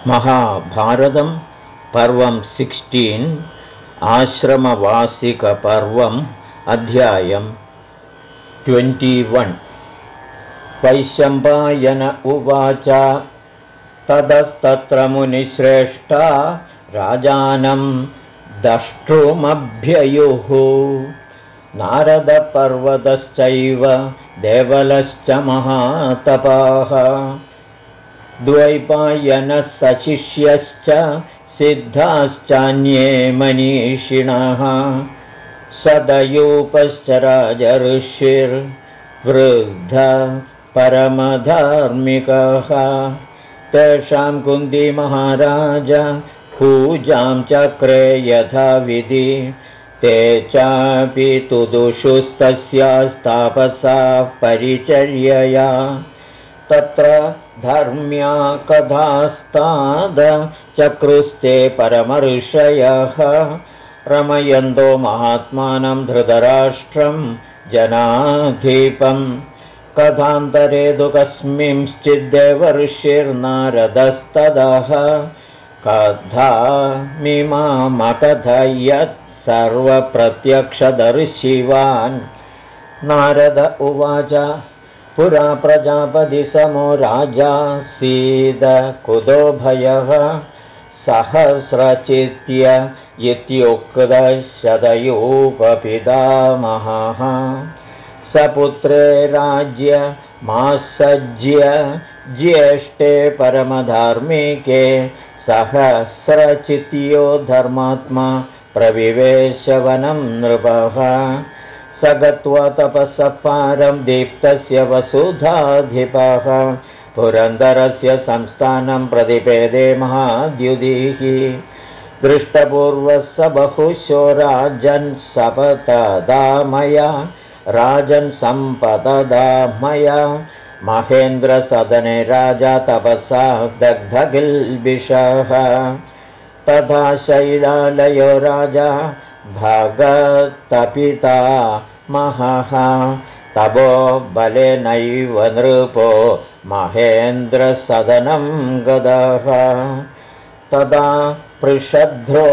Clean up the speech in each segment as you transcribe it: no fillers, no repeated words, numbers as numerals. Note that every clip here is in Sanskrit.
महाभारतं पर्वं 16 आश्रमवासिकपर्वम् अध्यायं 21 वैशम्पायन उवाच ततस्तत्र मुनिश्रेष्ठा राजानं दष्टुमभ्ययुः नारदपर्वतश्चैव देवलश्च महातपाः द्वैपायनः सशिष्यश्च सिद्धाश्चान्ये मनीषिणः सदयूपश्च राजऋषिर्वृद्ध परमधार्मिकः तेषां कुन्ती महाराज पूजां चक्रे यथाविधि ते चापि तुदुषुस्तस्यास्तापसाः परिचर्यया तत्र धर्म्या कथास्ताद चक्रुस्ते परमऋषयः रमयन्तो महात्मानं धृतराष्ट्रं जनाधिपं कथान्तरे तु कस्मिंश्चिद्देवर्षिर्नारदस्तदः कथामिमामकथयत् सर्वप्रत्यक्षदर्शिवान् नारद उवाच पुरा प्रजापतिसमो राजा सीदकुतो भयः सहस्रचित्य इत्युक्तशतयूपपितामहः सपुत्रे राज्यमासज्य ज्येष्ठे परमधार्मिके सहस्रचित्यो धर्मात्मा प्रविवेशवनं नृपः स गत्वा तपसः पारं दीप्तस्य वसुधाधिपः पुरन्दरस्य संस्थानं प्रतिपेदे महाद्युतिः दृष्टपूर्वः स बहुशो राजन् सपतदामया राजन् सम्पतदामया महेन्द्रसदने राजा तपसा दग्धकिल्बिषः तथा शैलालयो राजा भगतपिता महः तपो बलेनैव नृपो महेन्द्रसदनं गतः तदा पृषध्रो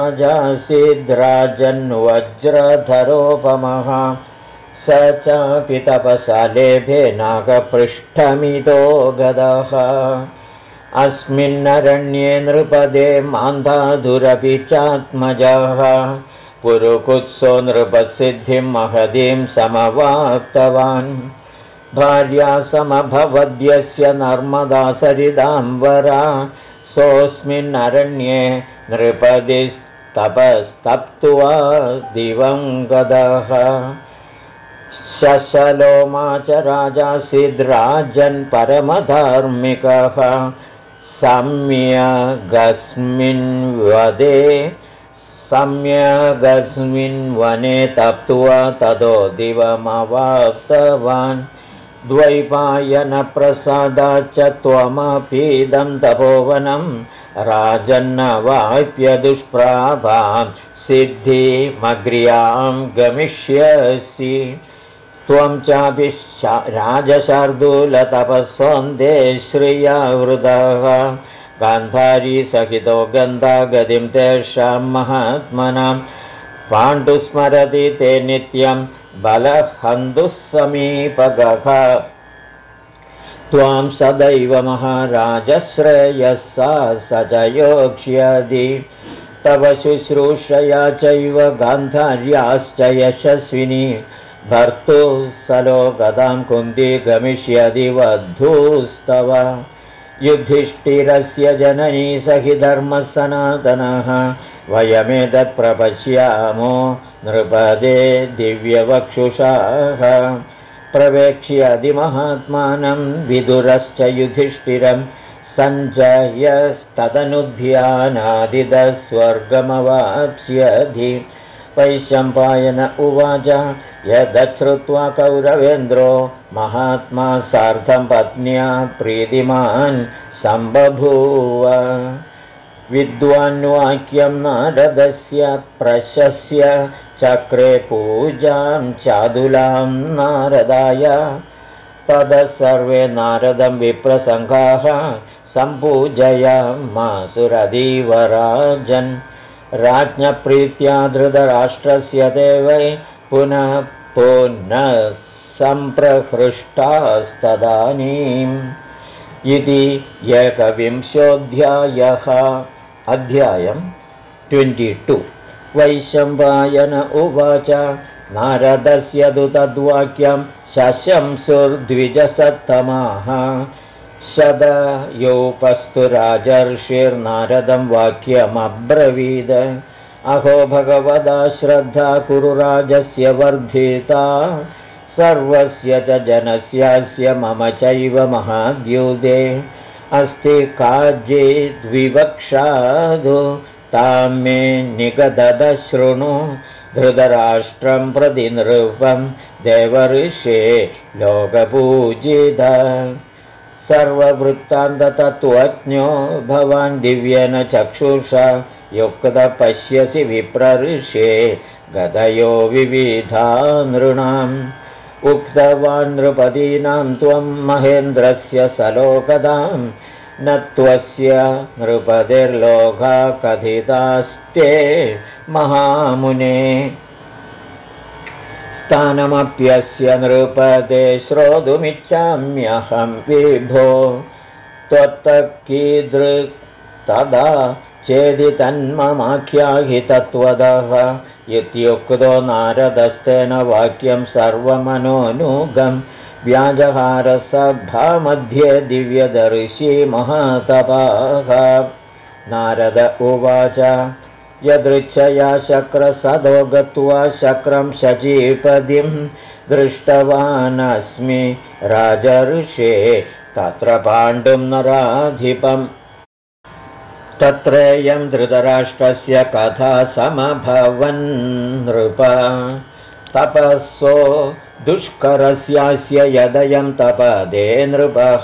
राजासीद्राजन्वज्रधरोपमः स चापि तपसा लेभे नागपृष्ठमितो गतः अस्मिन्नरण्ये नृपदे मान्धाधुरपि चात्मजः पुरुकुत्सो नृपसिद्धिं महतीं समवाप्तवान् भार्या समभवद्यस्य नर्मदा सरिदाम्बरा सोऽस्मिन्नरण्ये नृपदिस्तपस्तप्त्वा दिवङ्गतः शशलोमा च राजासीद्राजन् परमधार्मिकः सम्यगस्मिन् वने तप्त्वा ततो दिवमवाप्तवान् द्वैपायनप्रसादाच्च त्वमपीदं तपोवनं राजन्नवाप्य दुष्प्राभां सिद्धिमग्र्यां गमिष्यसि त्वं चापि राजशार्दूलतपस्वन्दे श्रियावृतः गान्धारी सहितो गन्धा गतिं तेषां महात्मनां पाण्डुस्मरति ते नित्यं बलहन्तुः समीपगः त्वां सदैव महाराजश्रेयसा स च योक्ष्यति तव शुश्रूषया चैव गान्धार्याश्च यशस्विनी भर्तुः सलोकतां कुन्ती गमिष्यति वधूस्तव युधिष्ठिरस्य जननी सहि धर्मः सनातनः वयमेतत् प्रपश्यामो नृपदे दिव्यवक्षुषाः प्रवेक्ष्यति महात्मानं विदुरश्च युधिष्ठिरं सञ्जयस्तदनुध्यानादिदः स्वर्गमवाप्स्यति वैशम्पायन उवाच यदश्रुत्वा कौरवेन्द्रो महात्मा सार्धं पत्न्या प्रीतिमान् सम्बभूव विद्वान्वाक्यं नारदस्य प्रशस्य चक्रे पूजां चादुलां नारदाय ततः सर्वे नारदं विप्रसङ्गाः सम्पूजयामासुरदीवराजन् राज्ञप्रीत्या धृतराष्ट्रस्य देवै पुनः सम्प्रहृष्टास्तदानीम् इति 21. अध्यायम् 22. वैशम्पायन उवाच नारदस्य तु तद्वाक्यं शशंसुर्द्विजसत्तमाः शतयोपस्तु राजर्षिर्नारदं वाक्यमब्रवीद अहो भगवदा श्रद्धा कुरु राजस्य वर्धिता सर्वस्य च जनस्यास्य मम चैव महाद्युदे अस्ति काचिद्विवक्षादु तां मे निगदद शृणु धृतराष्ट्रं प्रति नृपं देवर्षे लोकपूजित सर्ववृत्तान्ततत्त्वज्ञो भवान् दिव्येन चक्षुषा युक्त पश्यसि विप्रऋषे गदयो विविधा नृणाम् उक्तवान् नृपदीनां त्वं महेन्द्रस्य सलोकदां न त्वस्य नृपतिर्लोका कथितास्ते महामुने स्थानमप्यस्य नृपते श्रोतुमिच्छाम्यहं विभो त्वत्तः कीदृक् तदा चेदि तन्ममाख्याहि तत्त्वतः इत्युक्तो नारदस्तेन वाक्यं सर्वमनोनुगं व्याजहारसभामध्ये दिव्यदर्शी महातपाः नारद उवाच यदृच्छया शक्रसदो गत्वा शक्रं शचीपदिं दृष्टवानस्मि राजर्षे तत्र पाण्डुं नराधिपम् तत्रेयं धृतराष्ट्रस्य कथा समभवन्नृप तपस्सो दुष्करस्यास्य यदयं तपदे नृपः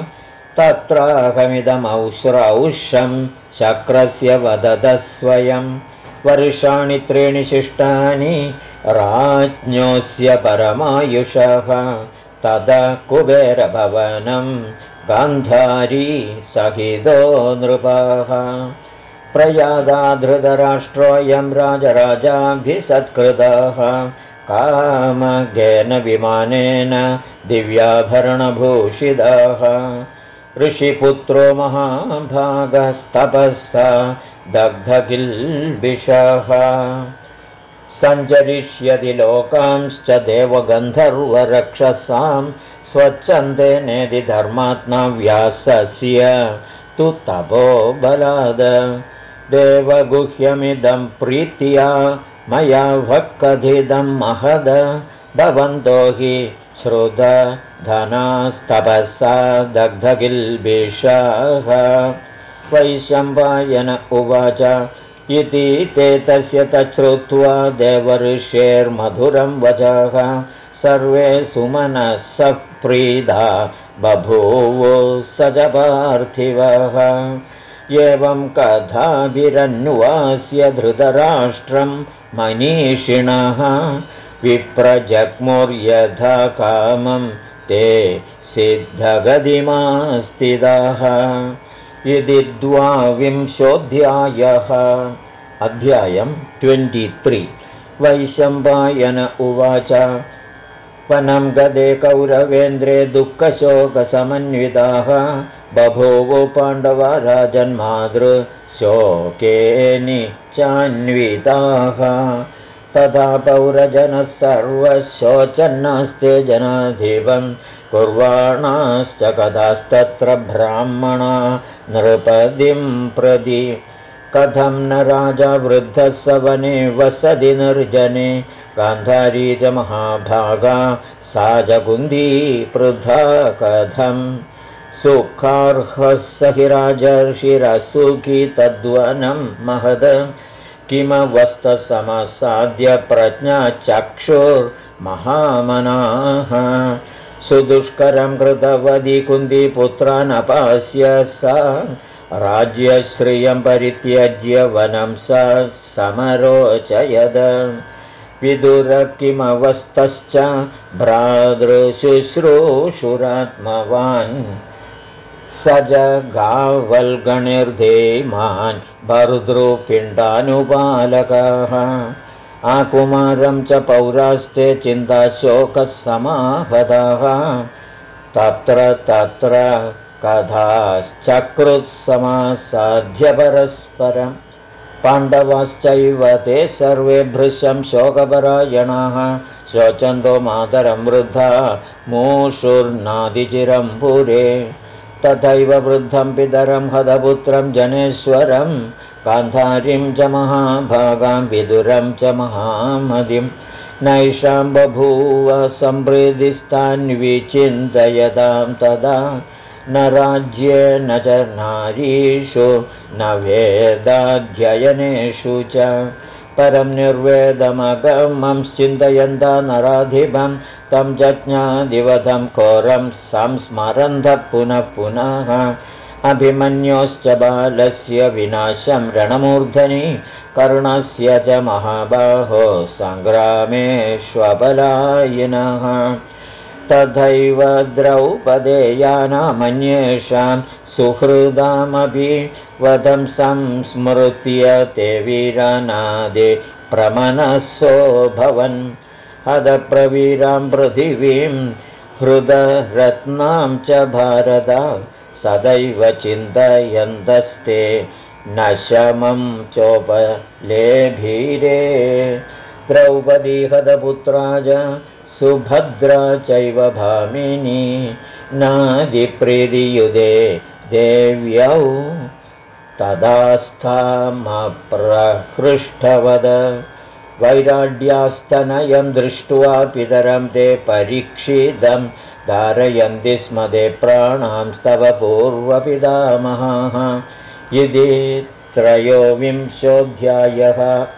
तत्राहमिदमौश्रौषं शक्रस्य वदद स्वयं वर्षाणि 3 शिष्टानि राज्ञोऽस्य परमायुषः तदा कुबेरभवनं गान्धारी सहितो नृपः प्रयादा धृतराष्ट्रोऽयं राजराजाभिसत्कृतः कामगेन विमानेन दिव्याभरणभूषितः ऋषिपुत्रो महाभागस्तपस्सा दग्धकिल्बिषः सञ्चरिष्यति लोकांश्च देवगन्धर्वरक्षसां स्वच्छन्देनेति धर्मात्मा व्यासस्य तु तपोबलाद देवगुह्यमिदं प्रीत्या मया वक्कथितं महद भवन्तो हि श्रुतधनास्तपसा दग्धकिल्बिषः वैशम्पायन उवाच इति ते तस्य तच्छ्रुत्वा देवर्षेर्मधुरं वचः सर्वे सुमनसः प्रीदा बभूवो स च पार्थिवः एवं कथाभिरन्वास्य धृतराष्ट्रं मनीषिणः विप्रजग्मुर्यथा कामं ते सिद्धगतिमास्तिदाः इति 22. अध्यायं 23. वैशम्पायन उवाच वनं गदे कौरवेन्द्रे दुःखशोकसमन्विताः बभूवो पाण्डवा राजन्मातृशोकेनि चान्विताः तथा पौरजनः सर्वशोचन्नास्ते जनाधिपं कुर्वाणाश्च कदास्तत्र ब्राह्मणा नृपतिं प्रति कथं न राजा वृद्धः सवने वसति निर्जने गान्धारी च महाभागा सा च कुन्ती पृथा कथं सुखार्हः स हि राजर्षिरसुखी तद्वनं महद किमवस्थसमसाद्य प्रज्ञाचक्षुर्महामनाः सुदुष्करं कृतवती कुन्तीपुत्रानपास्य सा राज्यश्रियं परित्यज्य वनं सा समरोचयद विदुर किमवस्थश्च भ्रातृशुश्रूषुरात्मवान् स जगावल्गणिर्धीमान् भर्तृपिण्डानुपालकः आकुमारं च पौरास्ते चिन्ताशोकः समाहतः तत्र तत्र कथाश्चक्रुत्समासाध्य परस्परं पाण्डवाश्चैव ते सर्वे भृशं शोकपरायणाः शोचन्तो मातरं वृद्धा मूषुर्नादिचिरं पुरे तथैव वृद्धं पितरं हतपुत्रं जनेश्वरं गान्धारीं च महाभागां विदुरं च महामतिं नैषां बभूव सम्प्रीतिस्तान्विचिन्तयतां तदा न राज्ये न च नारीषु न वेदाध्ययनेषु च परं निर्वेदमगमं चिन्तयन्ता नराधिपं तं जज्ञादिवधं घोरं संस्मरन्तः पुनः पुनः अभिमन्योश्च बालस्य विनाशं रणमूर्धनि कर्णस्य च महाबाहो सङ्ग्रामेष्वपलायिनः तथैव द्रौपदेयानामन्येषां सुहृदामपि वधं संस्मृत्य ते वीरानादे प्रमनसोऽभवन् हतप्रवीरां पृथिवीं हृदरत्नां च भारत सदैव चिन्तयन्तस्ते न शमं चोपलेभीरे द्रौपदी हतपुत्रा च सुभद्रा चैव भामिनी नादिप्रीतियुधे देव्यौ तदास्थामप्रहृष्टवद वैराड्यास्तनयं दृष्ट्वा पितरं ते परीक्षितं धारयन्ति स्म ते प्राणां स्तव पूर्वपितामहः इति 23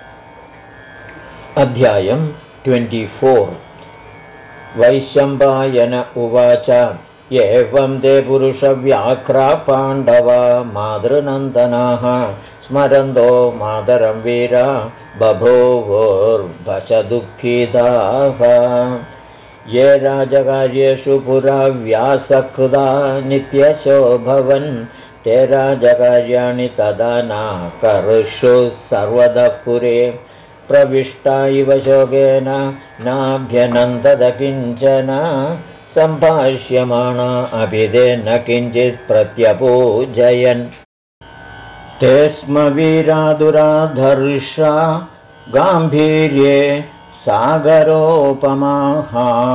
अध्यायं 24 वैशम्पायन उवाच एवं ते पुरुषव्याघ्रा पाण्डवा मातृनन्दनाः स्मरन्तो मातरं वीरा बभूवुर्भशदुःखिताः ये राजकार्येषु पुरा व्यासकृता नित्यशो भवन् ते राजकार्याणि तदा नाकर्षु सर्वतः पुरे प्रविष्टा इव शोकेन नाभ्यनन्दत किञ्चन सम्भाष्यमाणा अपि ते न किञ्चित् प्रत्यपूजयन् ते स्म वीरादुराधर्षा गाम्भीर्ये सागरोपमाः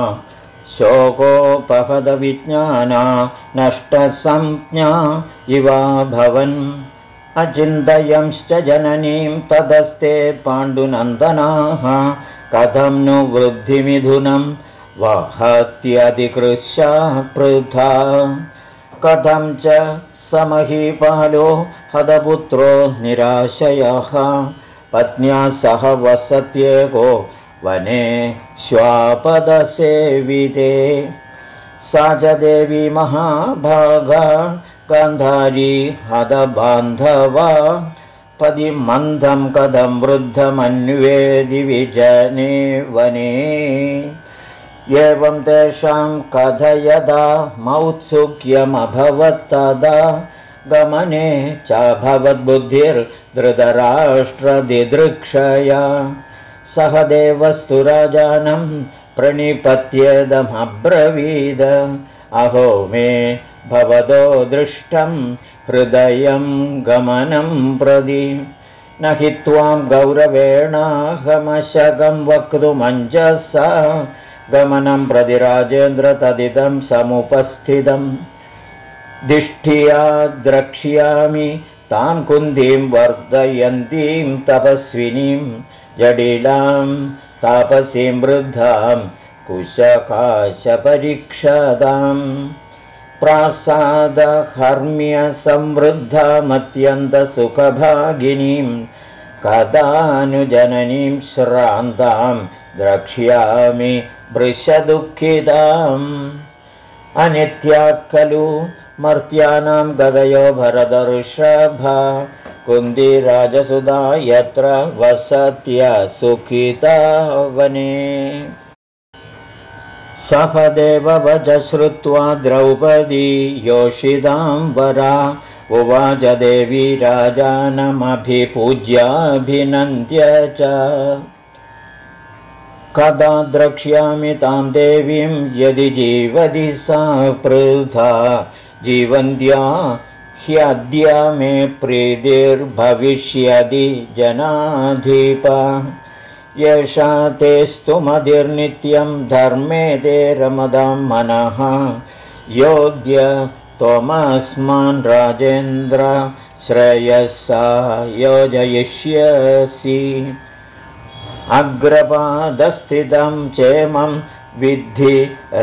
शोकोपहतविज्ञाना नष्टसंज्ञा इवा भवन् अचिन्तयंश्च जननीं तदस्ते पाण्डुनन्दनाः कथं नु वृद्धिमिथुनं वहत्यधिकृष्य पृथा कथं च समहीपालो हतपुत्रो निराशयः पत्न्या सह वसत्येको वने श्वापदसेविते सा च देवी महाभागा गान्धारी हतबान्धवा पदिमन्धं कथं वृद्धमन्वेदि विजने वने एवं तेषां कथयदा मौत्सुक्यमभवत्तदा गमने चाभवद्बुद्धिर्धृतराष्ट्रदिदृक्षया सह देवस्तु राजानं प्रणिपत्येदमब्रवीद अहो मे भवतो दृष्टं हृदयं गमनं प्रदि न हि त्वां गौरवेणाहमशकं वक्तुमञ्जसा गमनं प्रति राजेन्द्र तदिदं समुपस्थितम् दिष्ठिया द्रक्ष्यामि तां कुन्दीं वर्धयन्तीं तपस्विनीं जडिलां तापसीं वृद्धां कुशकाशपरीक्षदाम् प्रासादहर्म्यसंवृद्धामत्यन्तसुखभागिनीं कदानुजननीं श्रान्तां द्रक्ष्यामि वृषदुःखिताम् अनित्या खलु मर्त्यानां गदयो भरतर्षभा कुन्ती राजसुधा यत्र वसत्य सुखिता वने सहदेववच श्रुत्वा द्रौपदी योषिताम्बरा उवाच देवी राजानमभिपूज्याभिनन्द्य च कदा द्रक्ष्यामि तां देवीं यदि जीवति सा पृथा जीवन्त्या ह्यद्य मे प्रीतिर्भविष्यति जनाधिप येषा तेस्तु मतिर्नित्यं धर्मे ते रमदां मनः योग्य त्वमस्मान् राजेन्द्र श्रेयसा योजयिष्यसि अग्रपादस्थितं चेमं विद्धि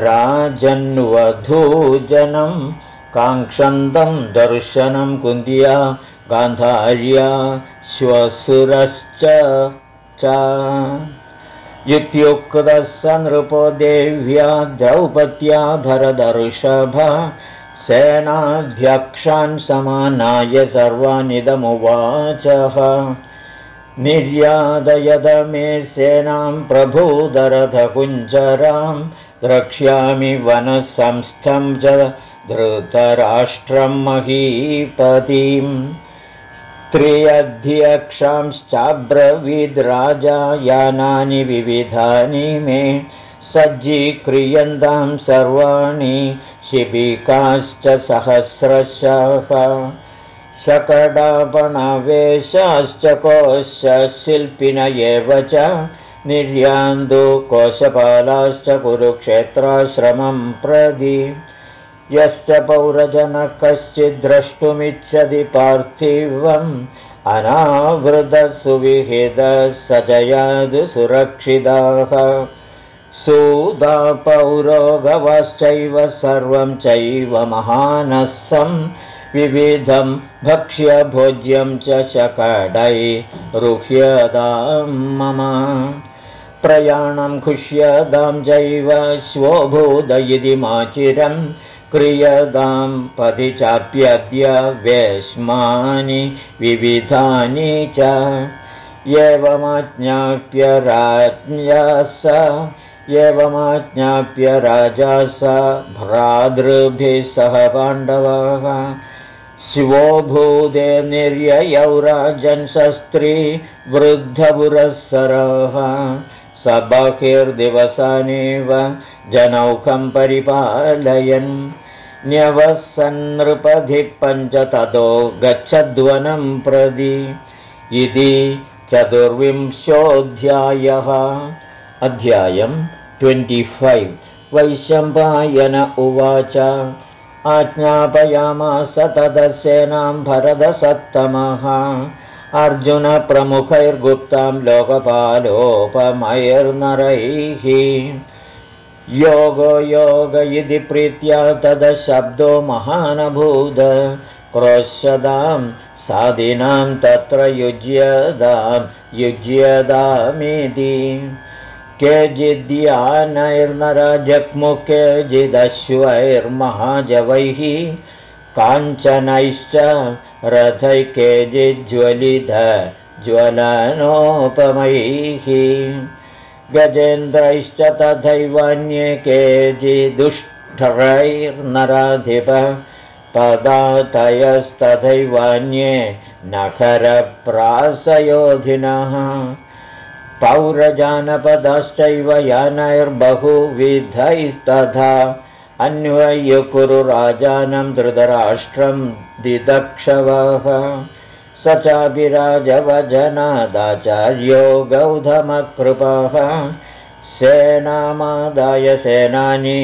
राजन्वधूजनं काङ्क्षन्तं दर्शनं कुन्त्या गान्धार्या श्वशुरश्च च इत्युक्तः स नृपो देव्या द्रौपद्या भरदर्षभ सेनाध्यक्षान् समानाय सर्वानिदमुवाचः निर्यादयद मे सेनां प्रभूदरथकुञ्जरां द्रक्ष्यामि वनसंस्थं च धृतराष्ट्रं महीपतिम् त्र्यध्यक्षांश्चाब्रवीद् राजा यानानि विविधानि मे सज्जीक्रियन्तां सर्वाणि शिबिकाश्च सहस्रशः शकडापणवेशाश्च कोशशिल्पिन एव च निर्यान्दु कोशपालाश्च कुरुक्षेत्राश्रमं प्रदि यश्च पौरजनः कश्चिद् द्रष्टुमिच्छति पार्थिवम् अनावृतसुविहितः स जयादु सुरक्षिताः सूदा पौरोगवश्चैव सर्वं चैव महानस्सं विविधं भक्ष्यभोज्यं च शकटैरुह्यतां मम प्रयाणं खुष्यतां चैव स्वभूत इति माचिरं क्रियतां पदि चाप्यद्य वेश्मानि विविधानि च एवमाज्ञाप्य राजा स भ्रातृभिः सह पाण्डवाः स्वभूते निर्ययौ राजन् शस्त्री वृद्धपुरःसरः स बहिर्दिवसानेव जनौखं परिपालयन् न्यवसन्नृपधिः पञ्च ततो गच्छद्वनं प्रदि इति 24 अध्यायं 25 वैशम्पायन उवाच आज्ञापयामास तदसेनां भरतसत्तमः अर्जुनप्रमुखैर्गुप्तां लोकपालोपमैर्नरैः योगो योग इति प्रीत्या तदशब्दो महानभूत क्रोशदां साधिनां तत्र युज्यदामिति केचिद्यानैर्नरजग्मुः केचिदश्वैर्महाजवैः काञ्चनैश्च रथैः केचिज्ज्वलितज्वलनोपमैः गजेन्द्रैश्च तथैवान्ये केचिदुष्टैर्नराधिप पदातयस्तथैवान्ये नखरप्रासयोधिनः पौरजानपदाश्चैव यानैर्बहुविधैस्तथा अन्वयकुरु राजानं धृतराष्ट्रं दिदक्षवः स चाभिराजवजनादाचार्यो गौतमकृपः सेनामादाय सेनानि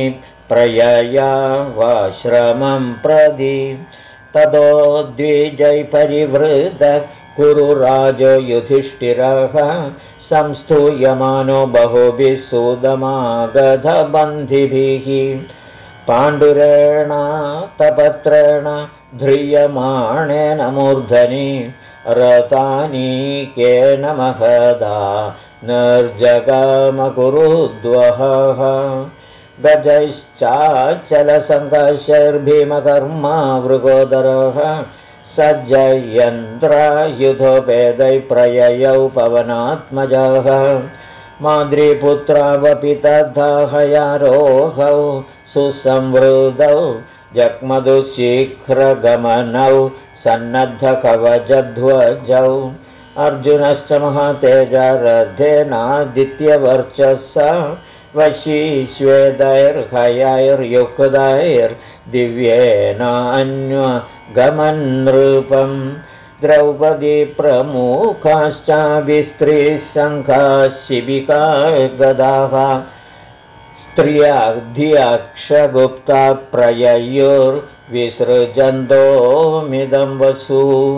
प्रययावाश्रमं प्रदि ततो द्विजै परिवृत कुरु राजो युधिष्ठिरः संस्तूयमानो बहुभिः सूदमागधबन्धिभिः पाण्डुरेण तपत्रेण ध्रियमाणेन मूर्धनि रतानीकेन महदा निर्जगामकुरुद्वहः गजैश्चाचलसङ्घर्षैर्भीमकर्मा वृकोदरः सज्जयन्त्रायुधोपेदै प्रययौ पवनात्मजः माद्रीपुत्रावपि तथा हयारोहौ सुसंवृदौ जग्मदुशीघ्रगमनौ सन्नद्धकवचध्वजौ अर्जुनश्च महातेजा रथेनादित्यवर्चसा वशीश्वेदैर्हयैर्युक्तैर्दिव्येनान्वगमन्नृपम् द्रौपदी प्रमुखाश्चाभिस्त्रीः शङ्खाः शिबिका गदाः स्त्रियाध्यक्षगुप्ता प्रययुर्विसृजन्तोमिदं वसु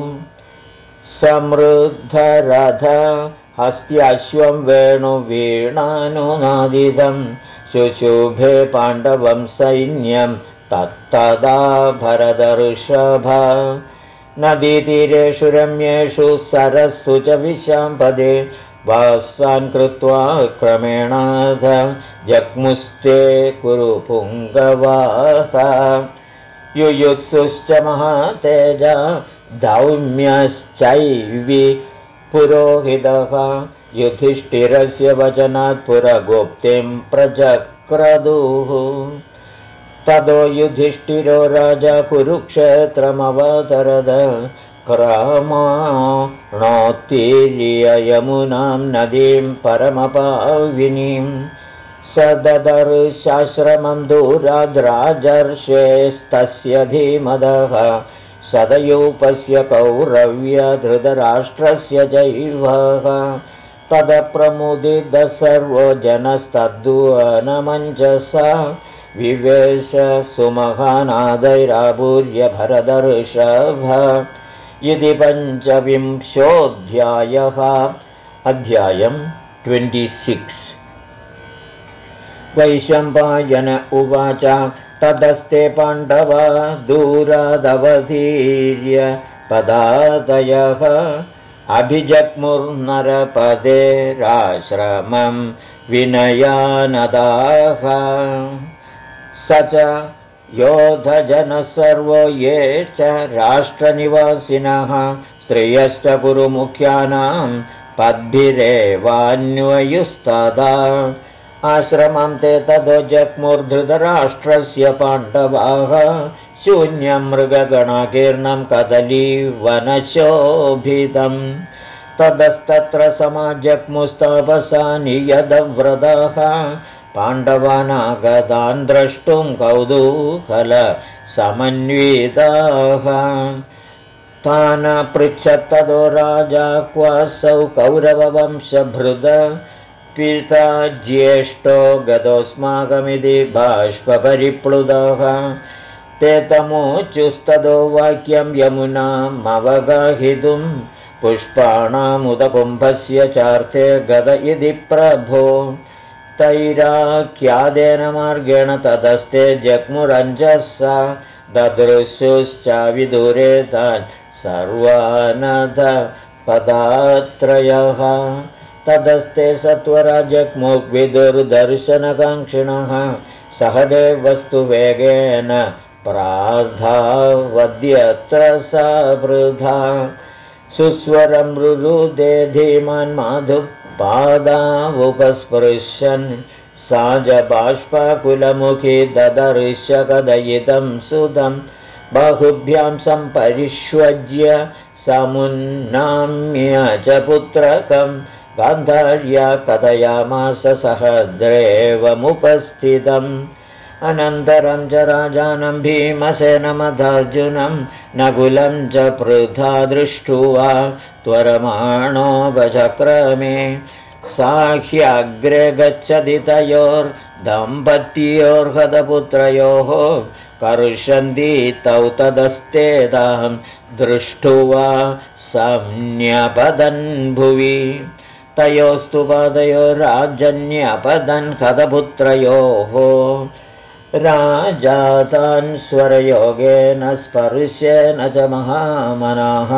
समृद्धरथ हस्त्याश्वं वेणुवीणानुनादिदं शुशुभे पाण्डवं सैन्यं तत्तदा भरतऋषभ नदीतीरेषु रम्येषु सरस्सु च विशाम्पदे वासान् कृत्वा क्रमेणाध जग्मुस्ते कुरु पुङ्गवाः युयुत्सुश्च महातेजा धौम्यश्चैवि पुरोहितः युधिष्ठिरस्य वचनात् पुरगुप्तिं प्रचक्रदुः ततो युधिष्ठिरो राजा कुरुक्षेत्रमवतरद क्रामाणोत्तीर्य यमुनां नदीं परमपाविनीं स ददर्शाश्रमं दूराद्राजर्षेस्तस्य धीमदः सदयूपस्य कौरव्यधृतराष्ट्रस्य चैवः तदप्रमुदितः सर्वो जनस्तद्वनमञ्जसा विवेश सुमहानादैरापूर्य भरतऋषभ इति 25. अध्यायम् 26. वैशम्पायन उवाच ततस्ते पाण्डवा दूरादवधीर्य पदादयः अभिजग्मुर्नरपदेराश्रमं विनयानदाः स च योधजनः सर्वो ये च राष्ट्रनिवासिनः स्त्रियश्च कुरुमुख्यानां पद्भिरेवान्वयुस्तदा आश्रमं ते ततो जग्मुर्धृतराष्ट्रस्य पाण्डवाः शून्यं मृगगणाकीर्णं कदलीवनशोभितम् ततस्तत्र समाजग्मुस्तापसानि यदव्रताः पाण्डवानागतान् द्रष्टुं कौतूहलसमन्विताः तान् पृच्छत्ततो राजा क्वासौ कौरववंशभृद पिता ज्येष्ठो गतोऽस्माकमिति बाष्पपरिप्लुतः ते तमोचुस्ततो वाक्यं यमुनामवगाहितुं पुष्पाणामुदकुम्भस्य चार्थे गत इति प्रभो तैराख्यादेन मार्गेण ततस्ते जग्मुरञ्जसा ददृशुश्चाविदूरे तान् सर्वानध पदात्रयः ततस्ते सत्वरा जग्मुर्विदुर्दर्शनकाङ्क्षिणः सहदेवस्तु वेगेन प्राधावद्यत्र सा वृथा सुस्वरं रुरुदे धीमान् माधुपादावुपस्पृशन् सा च बाष्पाकुलमुखी ददर्श कदयितं सुतं बाहुभ्यां सम्परिष्वज्य समुन्नाम्य च पुत्रकं गान्धार्या कथयामास सहद्रेवमुपस्थितम् अनन्तरं च राजानं भीमसेनमदार्जुनं नकुलं च पृथा दृष्ट्वा त्वरमाणोपचक्रमे साह्याग्रे गच्छति तयोर्दम्पत्योर्हतपुत्रयोः कर्षन्ति तौ तदस्तेतां दृष्ट्वा संन्यपतन् भुवि तयोस्तु पादयोराजन्यपतन् हतपुत्रयोः राजा तान् स्वरयोगेन स्पर्शेन च महामनाः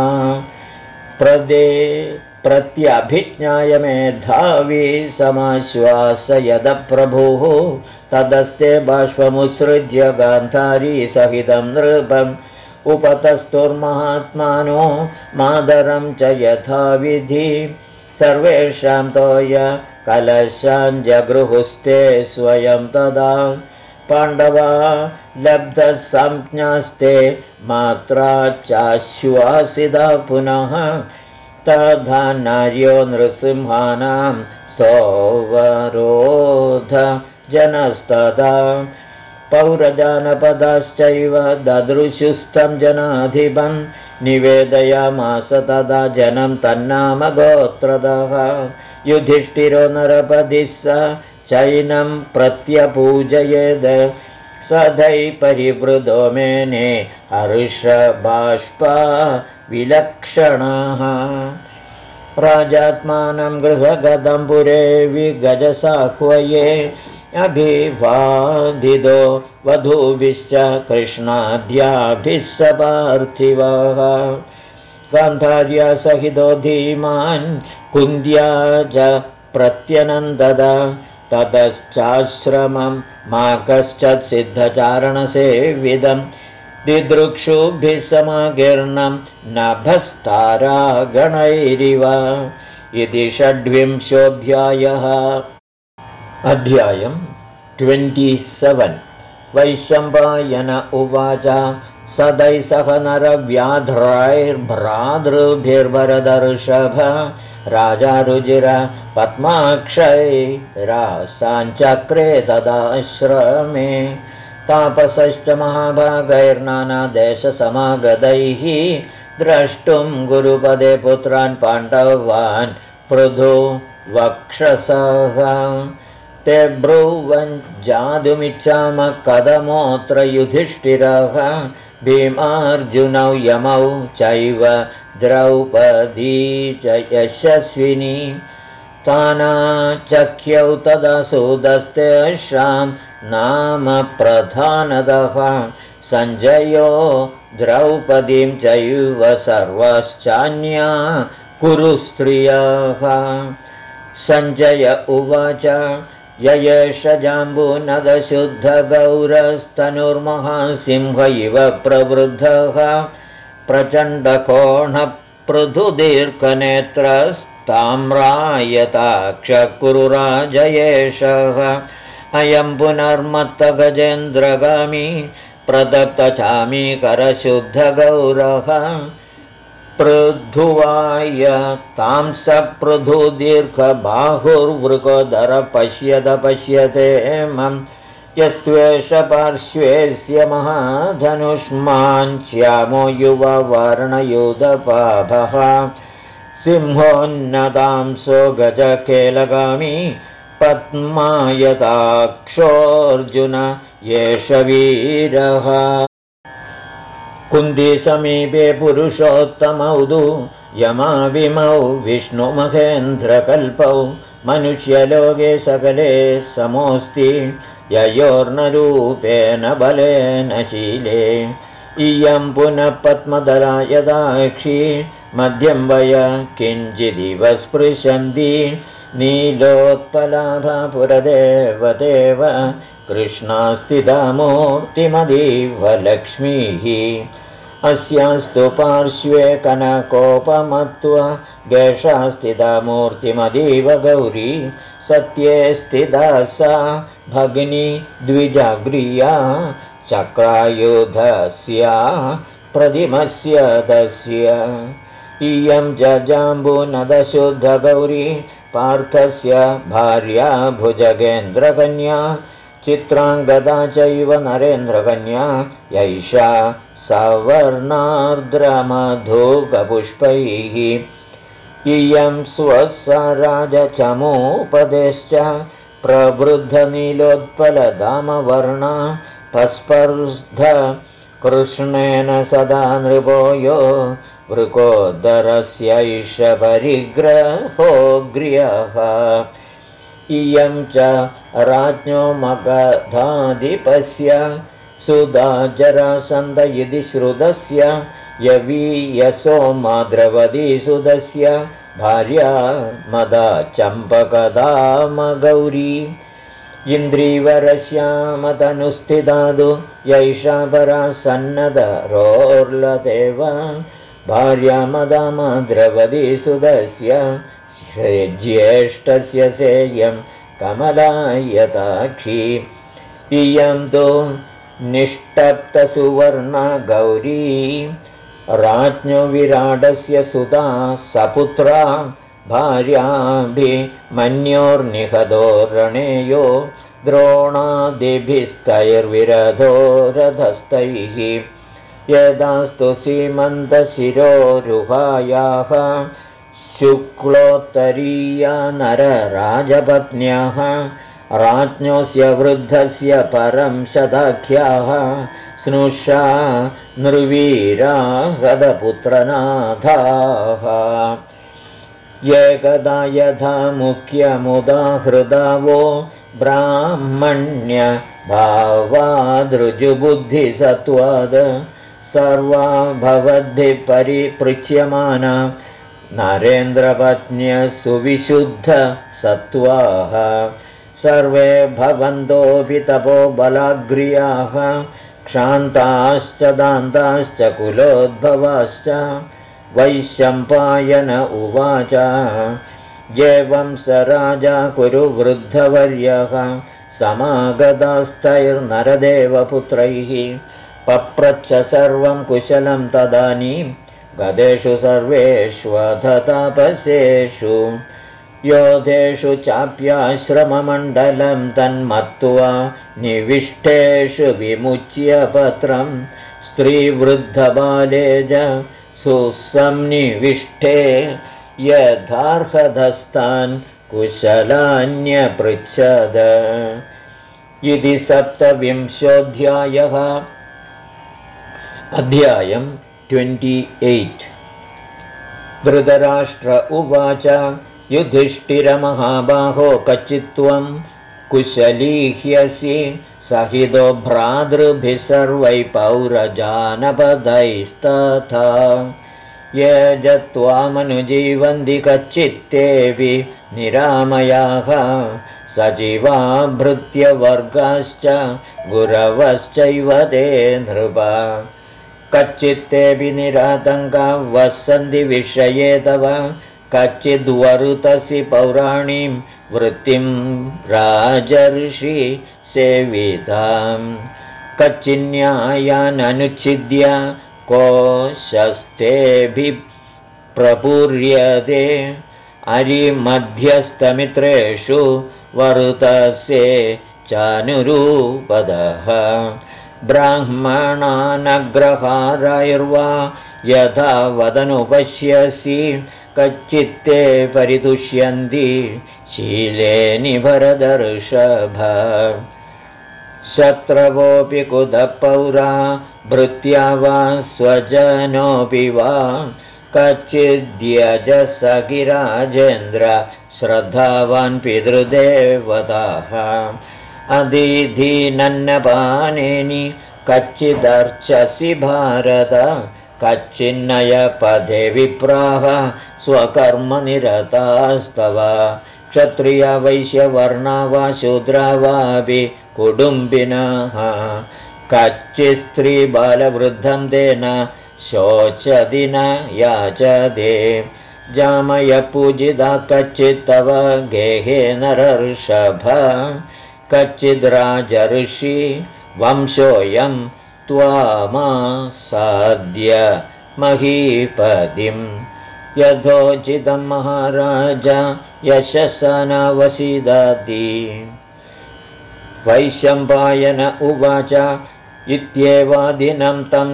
प्रत्यभिज्ञाय मेधावी समाश्वासयदप्रभुः तदस्ते बाष्पमुत्सृज्य गान्धारी सहितं नृपम् उपतस्तुर्महात्मानो मादरं च यथाविधि सर्वेषां तोय कलशाञ्जगृहुस्ते स्वयं तदा पाण्डवा लब्धसंज्ञास्ते मात्रा चाश्वासिता पुनः तथा नार्यो नृसिंहानां सोऽवरोध जनस्तदा पौरजानपदाश्चैव ददृशुस्तं जनाधिपं निवेदयामास तदा जनं तन्नाम गोत्रदः युधिष्ठिरो नरपतिः स चैनं प्रत्यपूजयेद सदै परिवृतो मेने हर्षबाष्पा विलक्षणाः राजात्मानं गृहगतं पुरे विगजसाह्वये अभिवादितो वधूभिश्च कृष्णाद्याभिः स पार्थिवः गान्धार्या सहितो धीमान् कुन्द्या च प्रत्यनन्दद ततश्चाश्रमं माकश्चित् सिद्धचारणसेविदं दिदृक्षुभिः समाकीर्णं नभस्तारागणैरिव इति 26 अध्यायम् 27 वैशम्पायन उवाच सदैसह नरव्याध्रैर्भ्रातृभिर्वरदर्षभ राजा रुजिर पद्माक्षैरासाञ्चक्रे तदाश्रमे तापसश्च महाभागैर्नानादेशसमागतैः द्रष्टुं गुरुपदे पुत्रान् पाण्डवान् पृथु वक्षसः ते ब्रुवन् जातुमिच्छामः कथमोऽत्र युधिष्ठिरः भीमार्जुनौ यमौ चैव द्रौपदी च यशस्विनी तानाचख्यौ तदा सुदस्तेषां नाम प्रधानतः सञ्जयो द्रौपदीं चैव सर्वश्चान्या कुरुस्त्रियः सञ्जय उवाच ययेष जाम्बूनदशुद्धगौरस्तनुर्महासिंह इव प्रवृद्धः प्रचण्डकोणप्रधुदीर्घनेत्रस्ताम्रायताक्षकुरुराजयेषः अयं पुनर्मत्तगजेन्द्रगामी प्रदत्तचामी करशुद्धगौरः पृथुवाय तां सपृथुदीर्घबाहुर्वृकोदर पश्यते यस्त्वेष पार्श्वेस्य महाधनुष्मान् श्यामो युववर्णयुधपाभः सिंहोन्नतांसो गजकेलगामी पद्मायताक्षोऽर्जुन एष वीरः कुन्दी समीपे पुरुषोत्तमौ दु यमाविमौ विष्णुमहेन्द्रकल्पौ मनुष्यलोके सकले समोऽस्ति ययोर्नरूपेण बलेन शीले इयं पुनः पद्मधरा यदाक्षी मध्यं वय किञ्चिदिव स्पृशन्ति नीलोत्पलाभा पुरदेवदेव कृष्णास्थिता मूर्तिमदीव लक्ष्मीः अस्यास्तु पार्श्वे कनकोपमत्व गेषास्थिता मूर्तिमदीव गौरी सत्ये स्थिता सा भगिनी द्विजाग्र्या चक्रायुधस्य प्रतिमस्य तस्य इयं जाम्बूनदशुद्धगौरी पार्थस्य भार्या भुजगेन्द्रकन्या चित्राङ्गदा चैव नरेन्द्रकन्या यैषा सवर्णार्द्रमधुकपुष्पैः इयं स्वस्वराजचमूपदेश्च प्रवृद्धनीलोत्पलदामवर्णा पस्पर्ध कृष्णेन सदा नृपोयो वृकोदरस्यैष परिग्रहो गृहः इयं च राज्ञो मगधाधिपस्य सुधा जरासन्ध इति श्रुतस्य यवीयसो माद्रवती सुतस्य भार्या मदा चम्पकदामगौरी इन्द्रीवरश्यामतनुस्थितादु यैषा परा सन्नदरोर्लदेव भार्या मदा माद्रवती सुतस्य ज्येष्ठस्य सेयं कमलायताक्षी इयं तु निष्टप्तसुवर्णा गौरी राज्ञो विराडस्य सुता सपुत्रा भार्याभिमन्योर्निहतो रणेयो द्रोणादिभिस्तैर्विरधो रथस्तैः यदास्तु सीमन्तशिरोरुहायाः शुक्लोत्तरीया नरराजपत्न्याः राज्ञोऽस्य वृद्धस्य परं शताख्याः स्नुषा नृवीरा गदपुत्रनाथाः एकदा यथा मुख्यमुदाहृदावो ब्राह्मण्यभावादृजुबुद्धिसत्त्वाद् सर्वा भवद्भिपरिपृच्यमाना नरेन्द्रपत्न्यः सुविशुद्धसत्त्वाः सर्वे भवन्तोऽपि तपोबलाग्र्याः क्षान्ताश्च दान्ताश्च कुलोद्भवाश्च वैशम्पायन उवाच एवं स राजा कुरु वृद्धवर्यः समागतस्थैर्नरदेवपुत्रैः पप्रच्छ सर्वं कुशलं तदानीं गदेषु सर्वेष्वधतापसेषु योधेषु चाप्याश्रममण्डलं तन्मत्वा निविष्टेषु विमुच्य पत्रं स्त्रीवृद्धबाले च सुसंनिविष्टे यथार्हदस्तान् कुशलान्यपृच्छद इति 27 अध्यायं 28 धृतराष्ट्र उवाच युधिष्ठिरमहाबाहो कच्चित्त्वं कुशलीह्यसि सहितो भ्रातृभिः सर्वैः पौरजानपदैस्तथा ये त्वामनुजीवन्ति कच्चित्तेऽपि निरामयाः सजीवा भृत्यवर्गाश्च गुरवश्चैव ते नृप कच्चित्तेऽपि निरातङ्का वसन्ति विषये तव कच्चिद्वरुतसि पौराणीं वृत्तिं राजर्षि सेवितां कच्चिन्यायाननुच्छिद्य कोशस्तेऽभिप्रपूर्यते अरिमध्यस्थमित्रेषु वरुतसे चानुरूपदः ब्राह्मणानग्रहारैर्वा यथा वदनुपश्यसि कच्चित्ते परितुष्यन्ति शीले निभरदर्षभ शत्रवोऽपि कुतपौरा भृत्या वा स्वजनोऽपि वा कच्चिद्यजसगिराजेन्द्र श्रद्धावान् पितृदेवताः अदीधीनन्नपानेनि कच्चिदर्चसि भारत कच्चिन्नयपदे विप्राः स्वकर्मनिरतास्तव क्षत्रिया वैश्यवर्णा वा शूद्रा वापि कुटुम्बिनः कच्चित्स्त्रीबालवृद्धं तेन शोचति न याचते जामय पूजिता कच्चित्तव गेहे नरर्षभ कच्चिद्राजऋषि वंशोऽयं त्वामासाद्य महीपतिं यथोचितं महाराज यशसा नावसीदति वैशम्पायन उवाच इत्येवादिनं तं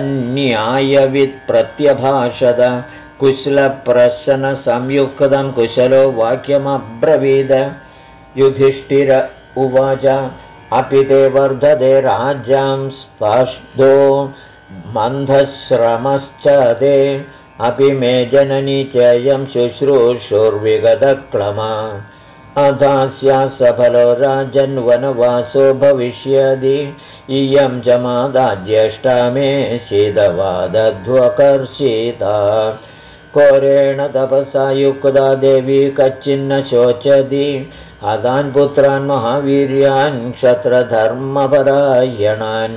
सन्न्यायवित्प्रत्यभाषत कुशलप्रश्नसंयुक्तं कुशलो वाक्यमब्रवीद युधिष्ठिर उवाच अपि ते वर्धते राज्यं स्पष्टो मन्धश्रमश्च ते अपि मे जननी चयं शुश्रूषुर्विगतक्लमा अधास्या सफलो राजन्वनवासो भविष्यति इयं च माता ज्येष्ठा मे शीतवादध्वकर्षिता कोरेण तपसा युक्ता देवी कच्चिन्न शोचति अदान् पुत्रान् महावीर्यान् क्षत्रधर्मपरायणान्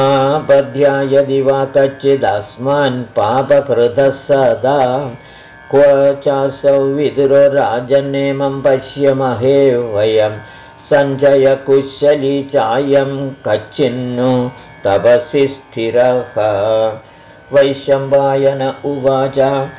नापद्यायदि वा कच्चिदस्मान् पापकृतः सदा क्व चासौ विदुरो राजन्नेमं पश्यमहे वयं सञ्जय कुशली चायं कच्चिन्नु तपसि स्थिरः वैशम्पायन उवाच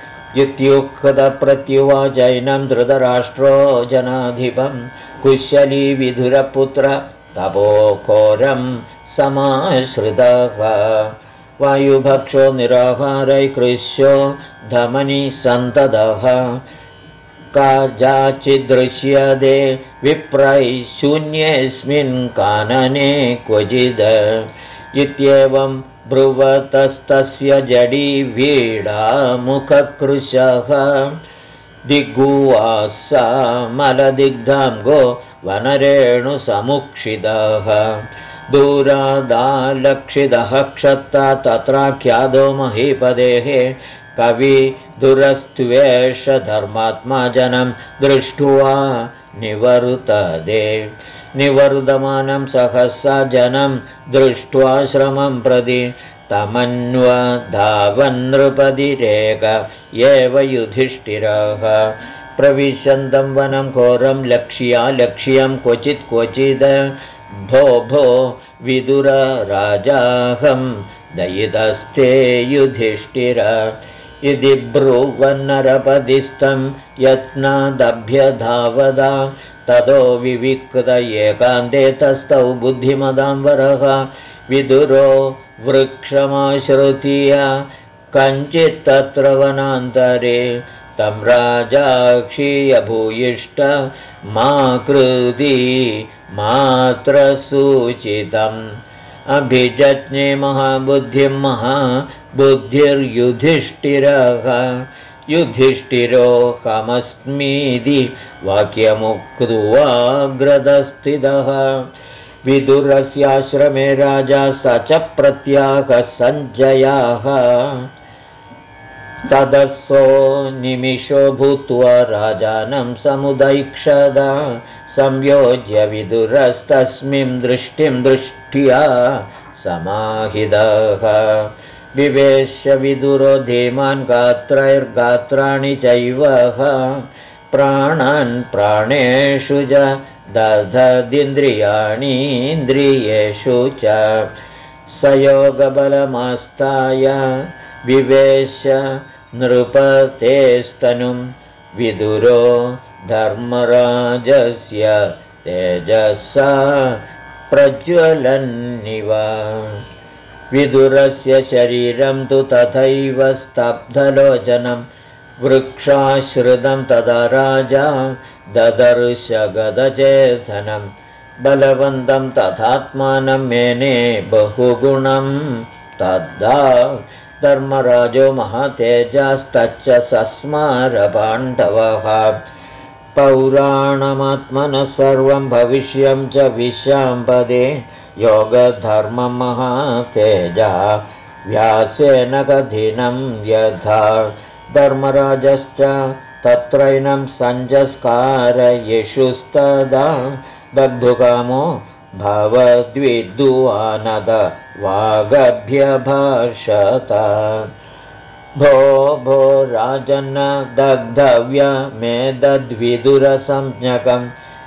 इत्युक्तप्रत्युवाचैनं धृतराष्ट्रो जनाधिपं कुशली विधुरपुत्र तपोघोरं समाश्रितः वायुभक्षो निराहारैकृश्यो धमनि सन्ततः काचिदृश्यते विप्रैः शून्येऽस्मिन् कानने क्वचिद इत्येवं ब्रुवतस्तस्य जडी वीडामुखकृशः दिग्गुवासा मलदिग्धां गो वनरेणुसमुक्षितः दूरादालक्षितः क्षत्ता तत्राख्यादो महीपदेः कवि दुरस्त्वेष धर्मात्मा जनं दृष्ट्वा निवर्तते निवर्तमानं सहसा जनं दृष्ट्वा श्रमं प्रति तमन्वधावन्नृपतिरेक एव युधिष्ठिरः प्रविशन्तं वनं घोरं लक्ष्यं क्वचित् भो भो विदुरराजाहं दयितस्ते युधिष्ठिर इति ब्रुवन्नरपदिस्थं यत्नादभ्यधावदा ततो विविक्त एकान्ते तस्थौ बुद्धिमदां वरः विदुरो वृक्षमाश्रुत्य कञ्चित्तत्र वनान्तरे तं राजाक्षीयभूयिष्ठ मा कृति मात्र सूचितम् अभिजज्ञे महाबुद्धिं महाबुद्धिर्युधिष्ठिरः युधिष्ठिरो कमस्मीति वाक्यमुक्त्वाग्रदस्थितः विदुरस्याश्रमे राजा स च प्रत्यागः सञ्जयः तदसो निमिषो भूत्वा राजानं समुदैक्षद संयोज्य विदुरस्तस्मिं दृष्टिं दृष्ट्या समाहितः विवेश्य विदुरो धीमान् गात्रैर्गात्राणि चैव प्राणान् प्राणेषु च दधदिन्द्रियाणीन्द्रियेषु च सयोगबलमास्ताय विवेश्य नृपतेस्तनुं विदुरो धर्मराजस्य तेजसा प्रज्वलन्निव विदुरस्य शरीरं तु तथैव स्तब्धलोचनं वृक्षाश्रितं तदा राजा ददर्श गदचेतनं बलवन्तं तथात्मानं मेने बहुगुणं तद्धा धर्मराजो महातेजस्तच्च सस्मार पाण्डवः पौराणमात्मनः सर्वं भविष्यं च विशाम्पदे योगधर्मं महातेजा व्यासेन कथिनं यथा धर्मराजश्च तत्रैनं सञ्जस्कारयिषुस्तदा दग्धुकामो भवद्विद्वानद वागभ्यभाषत भो भो राजन्न दग्धव्य मेदद्विदुरसंज्ञकं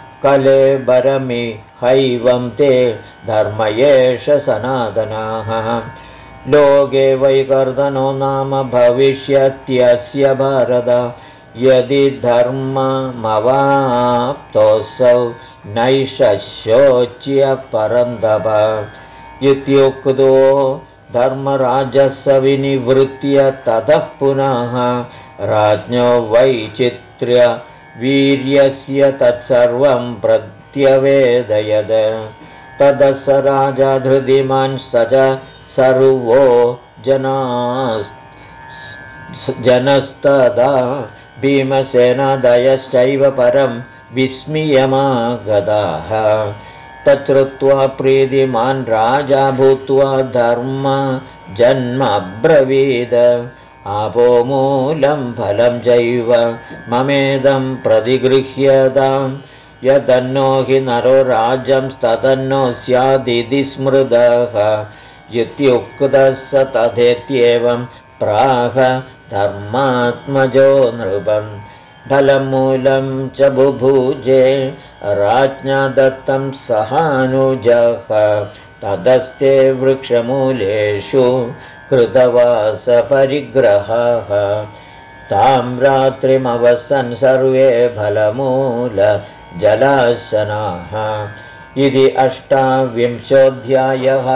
कलेबरमिहैवं ते धर्म एष सनातनाः लोके वैकर्तनो नाम भविष्यत्यस्य भारत यदि धर्ममवाप्तोऽसौ नैषश्योच्य परन्तप इत्युक्तो धर्मराजस्य विनिवृत्य ततः पुनः राज्ञो वैचित्र्य वीर्यस्य तत्सर्वं प्रत्यवेदयद ततः स राजा धृतिमान् स च सर्वो जनस्तदा भीमसेनादयश्चैव परं विस्मीयमागताः तच्छ्रुत्वा प्रीतिमान् राजा भूत्वा धर्म जन्मब्रवीद आपो मूलं फलं चैव ममेदं प्रतिगृह्यतां यदन्नो हि नरो राज्यं तदन्नो स्यादिति स्मृतः इत्युक्तः स तथेत्येवं प्राह धर्मात्मजो नृपम् फलमूलं च बुभुजे राज्ञा दत्तं सहानुजः तदस्ते वृक्षमूलेषु कृतवासपरिग्रहः तां रात्रिमवसन् सर्वे फलमूलजलाशनाः इति 28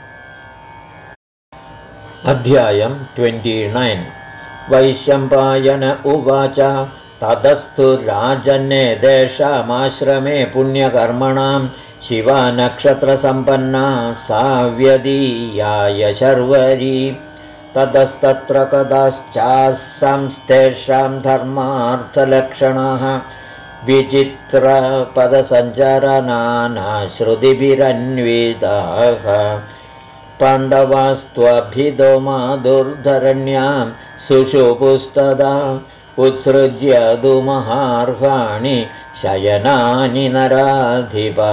अध्यायम् 29 वैशम्पायन उवाच ततस्तु राजन्नेदेशामाश्रमे पुण्यकर्मणां शिवा नक्षत्रसम्पन्ना सा व्यदीयाय शर्वरी ततस्तत्र कदाश्चासंस्तेषां धर्मार्थलक्षणाः विचित्रपदसञ्चरनानाश्रुतिभिरन्विताः पाण्डवास्त्वभिदो माधुर्धरण्यां सुषुपुस्तदा उत्सृज्य दुमहार्हाणि शयनानि नराधिपा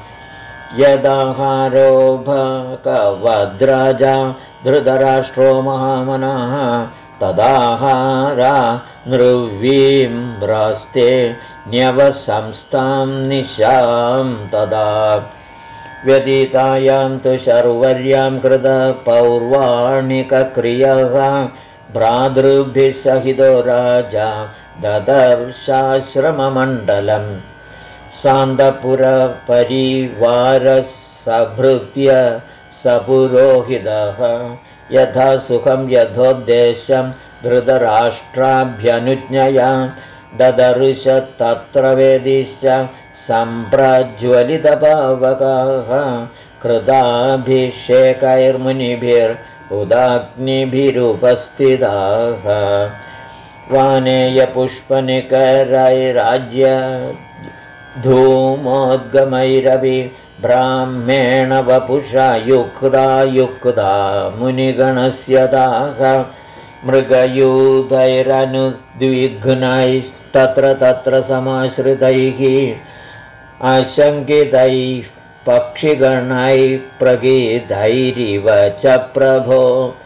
यदाहारो भगवद्राजा धृतराष्ट्रो महामनः तदाहारा नृवीम्रास्ते न्यवसंस्तां निशां तदा व्यतीतायां तु शर्वर्यां कृतपौर्वाणिकक्रियः भ्रातृभिः सहितो राजा ददर्शाश्रममण्डलम् सान्दपुरपरिवारसभृत्य सपुरोहितः यथा सुखं यथोद्देश्यं धृतराष्ट्राभ्यनुज्ञया ददर्श तत्र वेदिश्च सम्प्रज्वलितपावकाः कृताभिषेकैर्मुनिभिरुदाग्निभिरुपस्थिताः वानेयपुष्पनिकरैराज्य धूमोद्गमैरपि ब्राह्मेण वपुषा युक्ता मुनिगणस्य ताः मृगयूथैरनुद्विघ्नैस्तत्र समाश्रितैः आशङ्कितैः पक्षिगणैः प्रगीतैरिव च प्रभो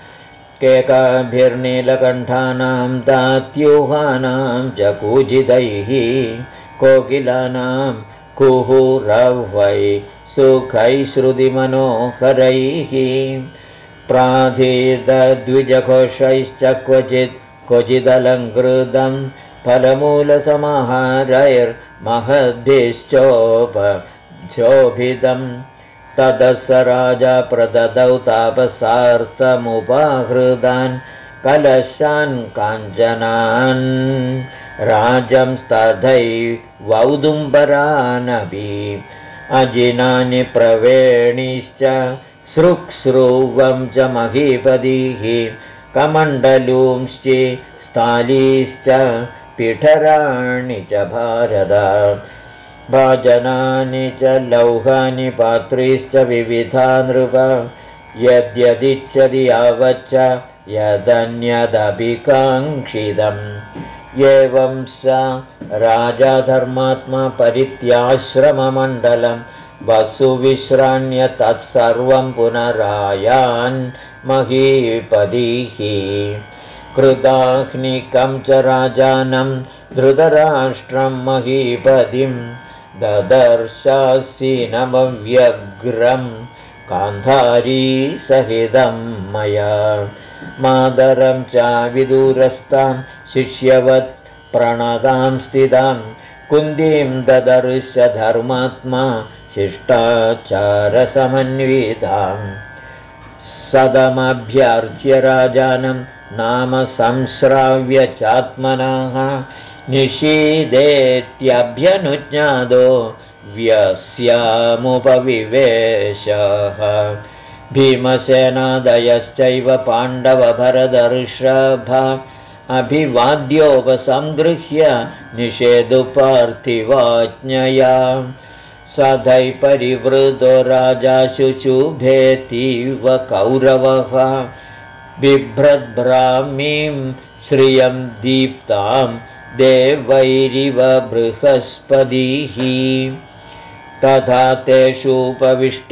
केकाभिर्नीलकण्ठानां दात्यूहानां च कूजितैः कोकिलानां कुहुरवै सुखैः श्रुतिमनोहरैः प्राधितद्विजघोषैश्च क्वचिदलङ्कृतं फलमूलसमाहारैर्महद्भिश्चोपशोभितं ततः स राजा प्रददौ तापसार्थमुपाहृतान् कलशान् काञ्चनान् राजंस्तथैवौदुम्बरानपि अजिनानि प्रवेणीश्च सृक्स्रुवं च महीपतिः कमण्डलूंश्च स्थालीश्च पिठराणि च भारत भाजनानि च लौहानि पात्रीश्च विविधा नृप यद्यदिच्छति यावच्च यदन्यदभिकाङ्क्षितम् एवं स राजा धर्मात्मा परित्याश्रममण्डलं वसुविश्राण्य तत्सर्वं पुनरायान् महीपतिः कृताह्निकं च राजानं धृतराष्ट्रं महीपतिं ददर्शासीनमव्यग्रं गान्धारी सहितं मया मादरं च विदूरस्थां शिष्यवत् प्रणतां स्थितां कुन्दीं ददर्श धर्मात्मा शिष्टाचारसमन्विताम् सदमभ्यर्च्य राजानं नाम संश्राव्य चात्मनः निषीदेत्यभ्यनुज्ञातो व्यस्यामुपविवेशः भीमसेनादयश्चैव पाण्डवभरतर्षभ अभिवाद्योपसंगृह्य निषेधुपार्थिवाज्ञया सदै परिवृतो राजा शुचुभेतीव कौरवः बिभ्रद्ब्राह्मीं श्रियं दीप्तां देवैरिव बृहस्पतिः तथा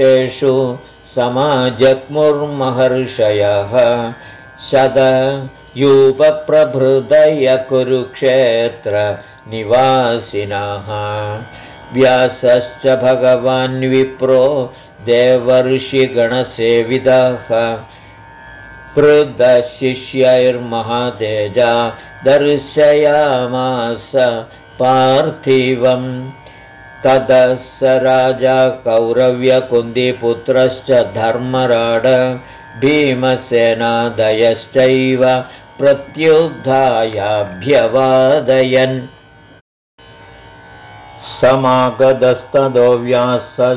तेषुपविष्टेषु समाजग्मुर्महर्षयः यूपप्रभृतय कुरुक्षेत्रनिवासिनः व्यासश्च भगवान् विप्रो देवर्षिगणसेवितः पृथशिष्यैर्महातेजा दर्शयामास पार्थिवम् ततः स राजा कौरव्यकुन्तीपुत्रश्च धर्मराड भीमसेनादयश्चैव प्रत्युत्थायाभ्यवादयन् समागतस्ततो व्यासः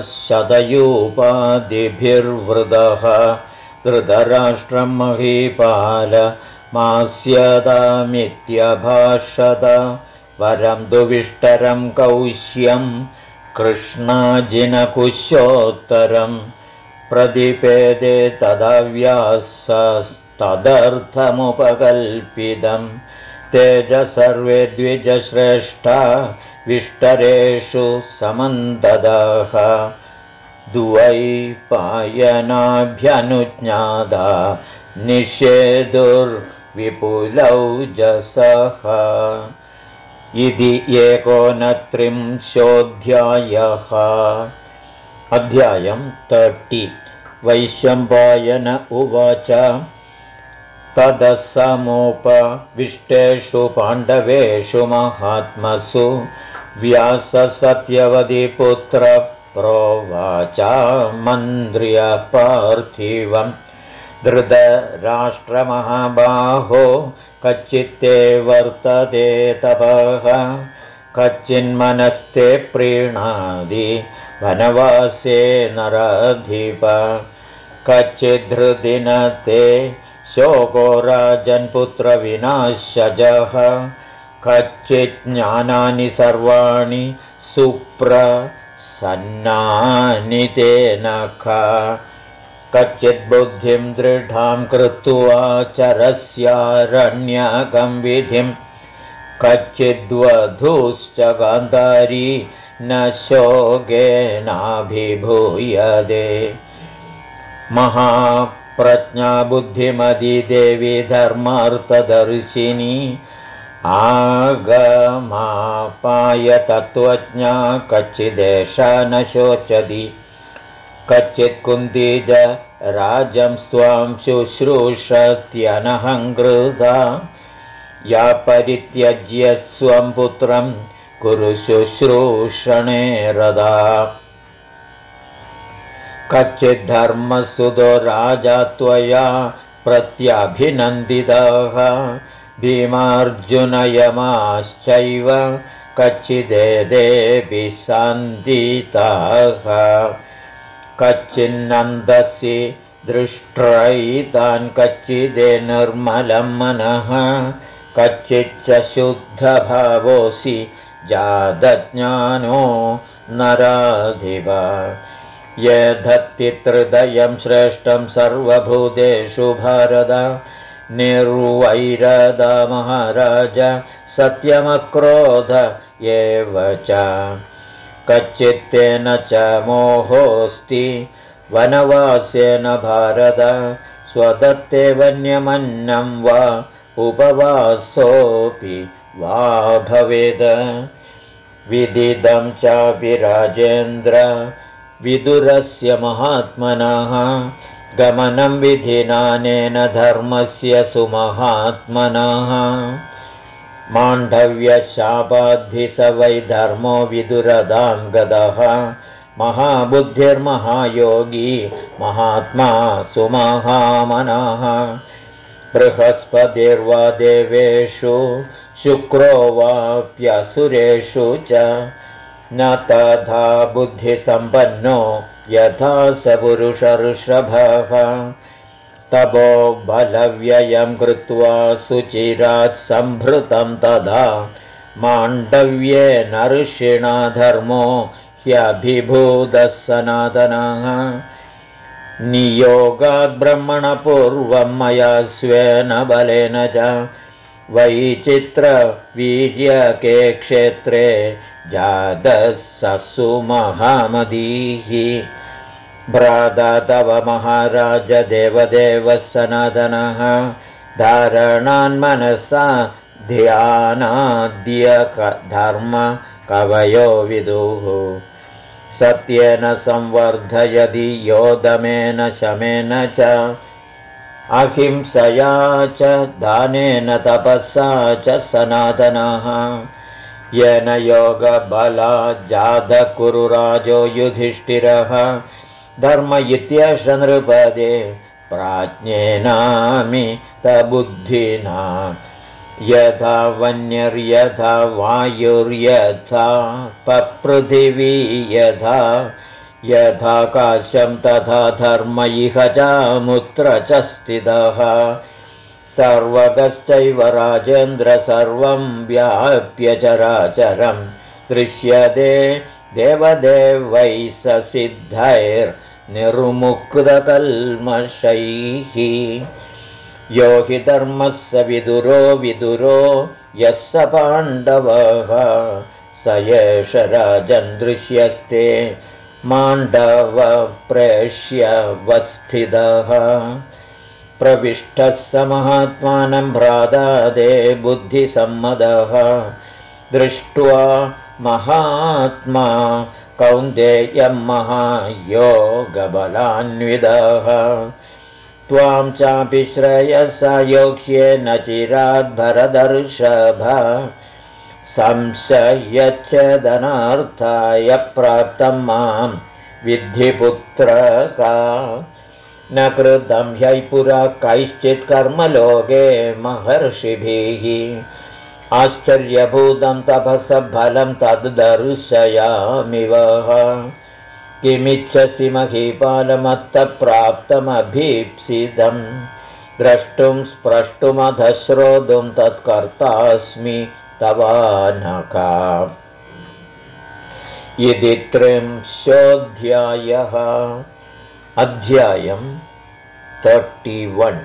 शतयूपादिभिर्वृतः धृतराष्ट्रं महीपाल मास्यतामित्यभाषत वरं दुविष्टरं कौश्यं कृष्णाजिनकुशोत्तरं प्रतिपेदे तदा व्यासस्तदर्थमुपकल्पितं तेज सर्वे द्विजश्रेष्ठा विष्टरेषु समन्ततः द्वैपायनाभ्यनुज्ञाता निषेधुर्विपुलौजसः इति 19 अध्यायं 30 वैशम्पायन उवाच ततः समुपविष्टेषु पाण्डवेषु महात्मसु व्याससत्यवतीपुत्र प्रोवाचामन्त्र्य पार्थिवम् धृतराष्ट्रमहाबाहो कच्चित्ते वर्तते तपः कच्चिन्मनस्ते प्रीणादि वनवासे नराधिप कच्चिद्धृदिनते शोको राजन्पुत्रविनाशजः कच्चिज्ज्ञानानि सर्वाणि सुप्रसन्नानि तेनख कच्चिद्बुद्धिं दृढां कृत्वा चरस्यारण्यकं विधिं कच्चिद्वधूश्च गान्धारी न शोकेनाभिभूयते महाप्रज्ञा बुद्धिमती देवी धर्मार्थदर्शिनी आगमापायतत्त्वज्ञा कच्चिदेषा न शोचति कच्चित् कुन्तीज राजं स्वां शुश्रूषत्यनहङ्कृता या परित्यज्य स्वं पुत्रं कुरु शुश्रूषणे रदा कच्चिद्धर्मसुतो राजा त्वया प्रत्यभिनन्दितः भीमार्जुनयमाश्चैव कच्चिदेदेऽपि सन्दिताः कच्चिन्नन्दसि दृष्ट्रैतान् कच्चिदे निर्मलं मनः कच्चिच्च शुद्धभावोऽसि जातज्ञानो नराधिप ये धत्ति हृदयं श्रेष्ठं सर्वभूतेषु भारत निर्वैरद महाराज सत्यमक्रोध एव च कच्चित्तेन च मोहोऽस्ति वनवासेन भारत स्वदत्ते वन्यमन्नं वा उपवासोऽपि वा भवेद विदितं चापि राजेन्द्र विदुरस्य महात्मनः गमनं विधिनानेन धर्मस्य सुमहात्मनः माण्डव्यशापाद्धि स वै धर्मो विदुरदां गतः महाबुद्धिर्महायोगी महात्मा सुमहामनः बृहस्पतिर्वा देवेषु शुक्रो वाप्यसुरेषु च न तथा बुद्धिसम्पन्नो यथा स पुरुषर्षभः तपो बलव्ययं कृत्वा सुचिरात् सम्भृतं तदा माण्डव्येन ऋषिणा धर्मो ह्यभिभूतः सनातनः नियोगाद् ब्रह्मणपूर्वं मया स्वेन बलेन च वैचित्रवीर्यके क्षेत्रे जातः स सुमहामतीः भ्राता तव महाराज देवदेवः सनातनः धारणान्मनसा ध्यानाद्यधर्म कवयो विदुः सत्येन संवर्धयति योदमेन शमेन च अहिंसया च दानेन तपसा च सनातनः येन योगबला जातकुरुराजो युधिष्ठिरः धर्म इत्येष नृपदे प्राज्ञेनामितबुद्धिना यथा वन्यर्यथा वायुर्यथा पपृथिवी यथाकाशं तथा धर्म इह चामुत्र च स्थितः सर्वगश्चैव राजेन्द्र सर्वं व्याप्य चराचरं दृश्यते देवदेवैः ससिद्धैर्निर्मुक्तकल्मषैः यो हि धर्मस्य विदुरो यः स पाण्डवः स एष राजन् दृश्यस्ते माण्डवप्रेष्यवस्थितः प्रविष्टः स महात्मानं भ्रातादे बुद्धिसम्मदः दृष्ट्वा महात्मा कौन्तेयं महायोगबलान्वितः त्वां चापि श्रेयसा योक्ष्ये न चिराद्भरदर्षभ संशयच्छेदनार्थाय प्राप्तं मां विद्धिपुत्रका न कृतं ह्यै पुरा कैश्चित् कर्मलोके महर्षिभिः आश्चर्यभूतं तपसफलं तद्दर्शयामि वः किमिच्छसि महीपालमत्तप्राप्तमभीप्सितं द्रष्टुं स्प्रष्टुमधश्रोतुं तत्कर्तास्मि तवानका इति 3ोऽध्यायः अध्यायं 31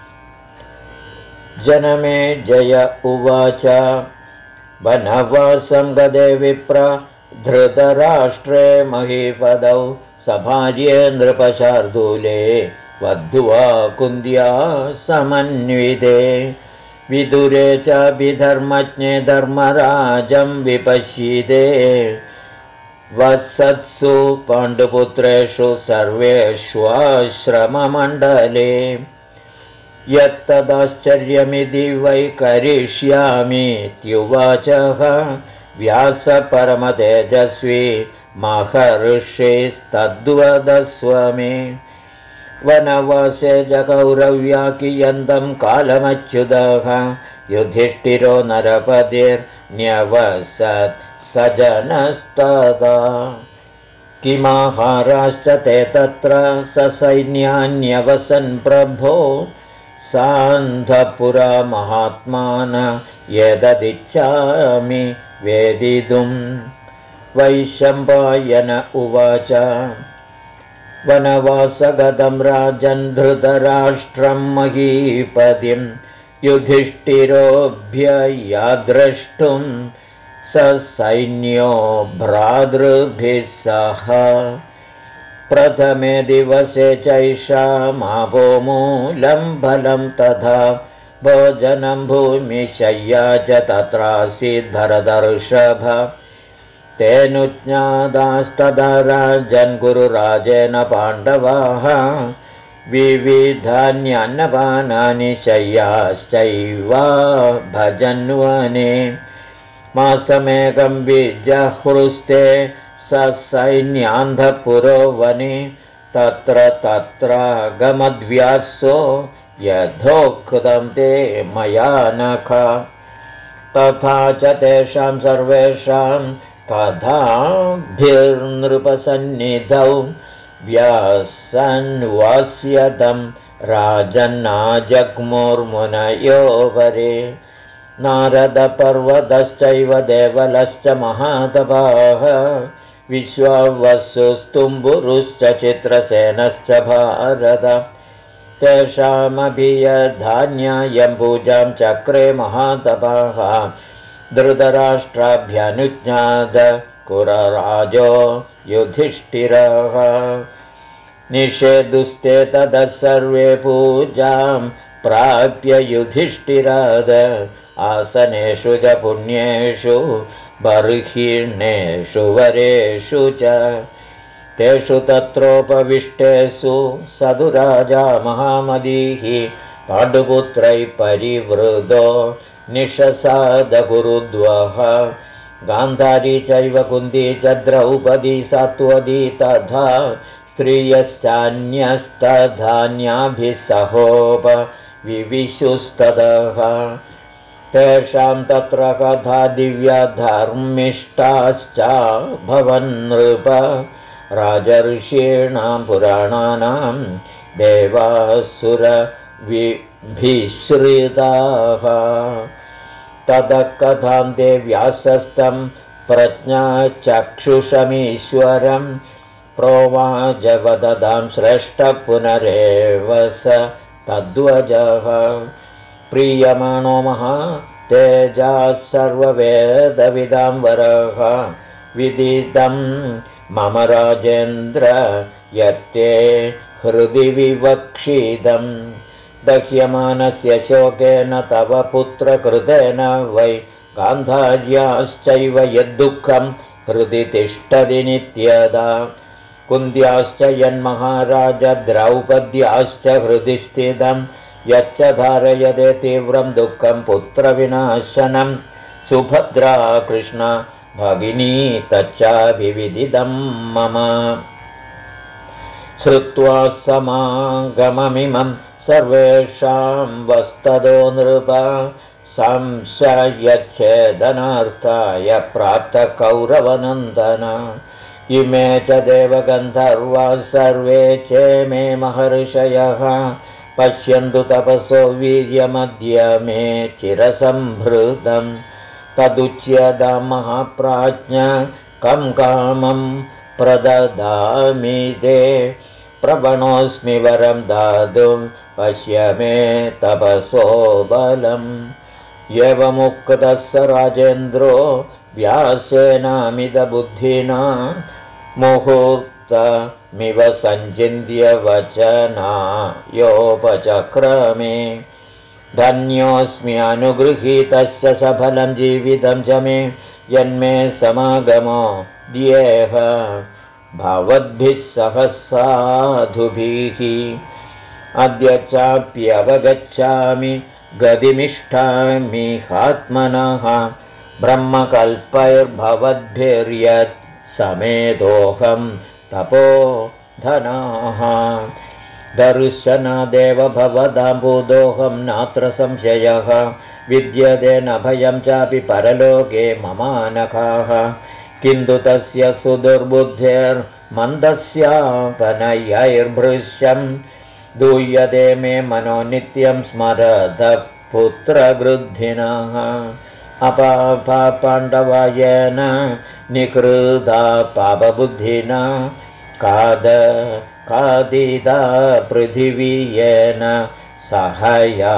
जनमे जय उवाच वनवासं गदे विप्र धृतराष्ट्रे महीपदौ सभार्ये नृपशार्दूले वध्वा कुन्द्या समन्विते विदुरे चाभिधर्मज्ञे धर्मराजं विपश्यिते वत्सत्सु पाण्डुपुत्रेषु सर्वेष्वाश्रममण्डले यत्तदाश्चर्यमिति वै करिष्यामीत्युवाचः व्यासपरमतेजस्वी महर्षिस्तद्वदस्व मे वनवासे जगौरव्या कियन्तं कालमच्युतः युधिष्ठिरो नरपतिर्न्यवसत् सजनस्तदा किमाहाराश्च ते तत्र ससैन्यान्यवसन् प्रभो सान्धपुरा महात्मान यददिच्छामि वेदितुं वैशम्पायन उवाच वनवासगतं राजन् धृतराष्ट्रं महीपतिं युधिष्ठिरोऽभ्ययाद्रष्टुं ससैन्यो भ्रातृभिः सह प्रथमे दिवसे चैषामापो मूलं फलं तथा भोजनं भूमिशय्या च तत्रासीद् भरतर्षभ तेनुज्ञातास्तदा राजन् गुरुराजेन पाण्डवाः विविधान्यन्नपानानि शय्याश्चैव भजन्वने मासमेकं विजहृस्ते ससैन्यान्धपुरो वने तत्र गमद्व्यासो यथोक्तं ते मया नख तथा च तेषां सर्वेषां तथाभिर्नृपसन्निधौ व्यासन्वास्यतं राजन्नाजग्मुर्मुनयो वरे नारदपर्वतश्चैव देवलश्च महातपाः विश्वावसुस्तुम्बुरुश्च चित्रसेनश्च भारत तेषामभियधान्यायं पूजां चक्रे महातपाः धृतराष्ट्राभ्यनुज्ञात कुरराजो युधिष्ठिरः निषेधुस्ते ततः सर्वे पूजां प्राप्य युधिष्ठिराद आसनेषु च पुण्येषु बर्हिणेषु वरेषु च तेषु तत्रोपविष्टेषु सदुराजा महामदीः पाण्डुपुत्रैः परिवृदो निशसादकुरुद्वः गान्धारी चैव कुन्ती च द्रौपदी सत्वदी तथा स्त्रियश्चान्यस्तधान्याभिः सहोप विविशुस्ततः तेषां तत्र कथा दिव्या धर्मिष्ठाश्च भवन्नृप राजर्षीणां पुराणानां देवासुरविभिश्रिताः ततः कथां ते व्यासस्तं प्रज्ञाचक्षुषमीश्वरं प्रोवाचवदतां श्रेष्ठः पुनरेव स तद्वजः प्रीयमाणो महातेजाः सर्ववेदविदां वरः विदितं मम राजेन्द्र यत्ते हृदि विवक्षितं दह्यमानस्य शोकेन तव पुत्रकृतेन वै गान्धार्याश्चैव यद्दुःखं हृदि तिष्ठति नित्यदा कुन्द्याश्च यन्महाराज द्रौपद्याश्च हृदि स्थितं यच्च धारयते तीव्रं दुःखं पुत्रविनाशनं सुभद्रा कृष्ण भगिनी तच्चाभिविदितं मम श्रुत्वा समागममिमं सर्वेषां वस्तदो नृप संशयच्छेदनार्थाय प्राप्तकौरवनन्दन इमे च देवगन्धर्वाः सर्वे चेमे महर्षयः पश्यन्तु तपसो वीर्यमद्य मे चिरसम्भृतम् तदुच्यता महाप्राज्ञ कं कामं प्रददामि ते प्रवणोऽस्मि वरं दातुं पश्य मे तपसो बलम् एवमुक्तः स राजेन्द्रो व्यासेनामिदबुद्धिना मुहूर्तमिव सञ्चिन्त्य वचनायोपचक्रमे धन्योऽस्मि अनुगृहीतस्य सफलं जीवितं च मे यन्मे समागमो द्येह भवद्भिः सह साधुभिः अद्य चाप्यवगच्छामि गतिमिष्ठामि हात्मनः ब्रह्मकल्पैर्भवद्भिर्यत् समेतोऽहं तपोधनः दर्शनादेव भवतां भूतोऽहं नात्र संशयः विद्यते न भयं चापि परलोके ममानखाः किन्तु तस्य सुदुर्बुद्धेर्मन्दस्यापनयैर्भृश्यं दूयते मे मनो नित्यं स्मरतः पुत्रवृद्धिनः अपापा पाण्डवायेन निकृता पापबुद्धिना कादिदा पृथिवी येन सहया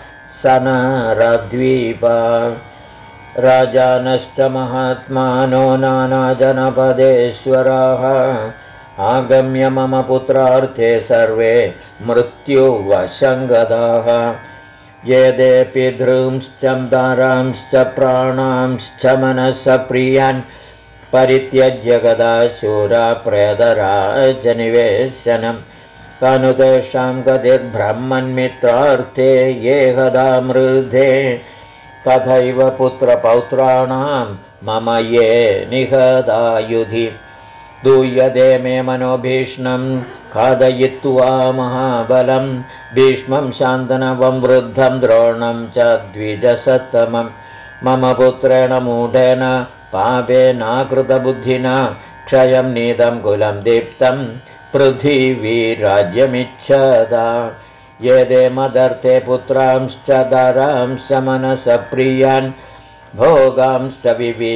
सनरद्वीपा राजानश्च महात्मानो नानाजनपदेश्वराः आगम्य मम पुत्रार्थे सर्वे मृत्युवशङ्गदाः येदे पितॄंश्च दारांश्च प्राणांश्च मनसः प्रियान् परित्यज्य गदाशूरा प्रेतराजनिवेशनं तनु तेषां गतिर्ब्रह्मन्मित्रार्थे ये गदा मृधे तथैव पुत्रपौत्राणां मम ये निहतायुधि दूयते मे मनोभीष्णं खादयित्वा महाबलं भीष्मं शान्तनवं वृद्धं द्रोणं च द्विजसत्तमं मम पुत्रेण मूढेन पापेनाकृतबुद्धिना क्षयं नीतं कुलं दीप्तं पृथिवीराज्यमिच्छदा येदे मदर्थे पुत्रांश्च दारांश्च मनसः प्रियान् भोगांश्च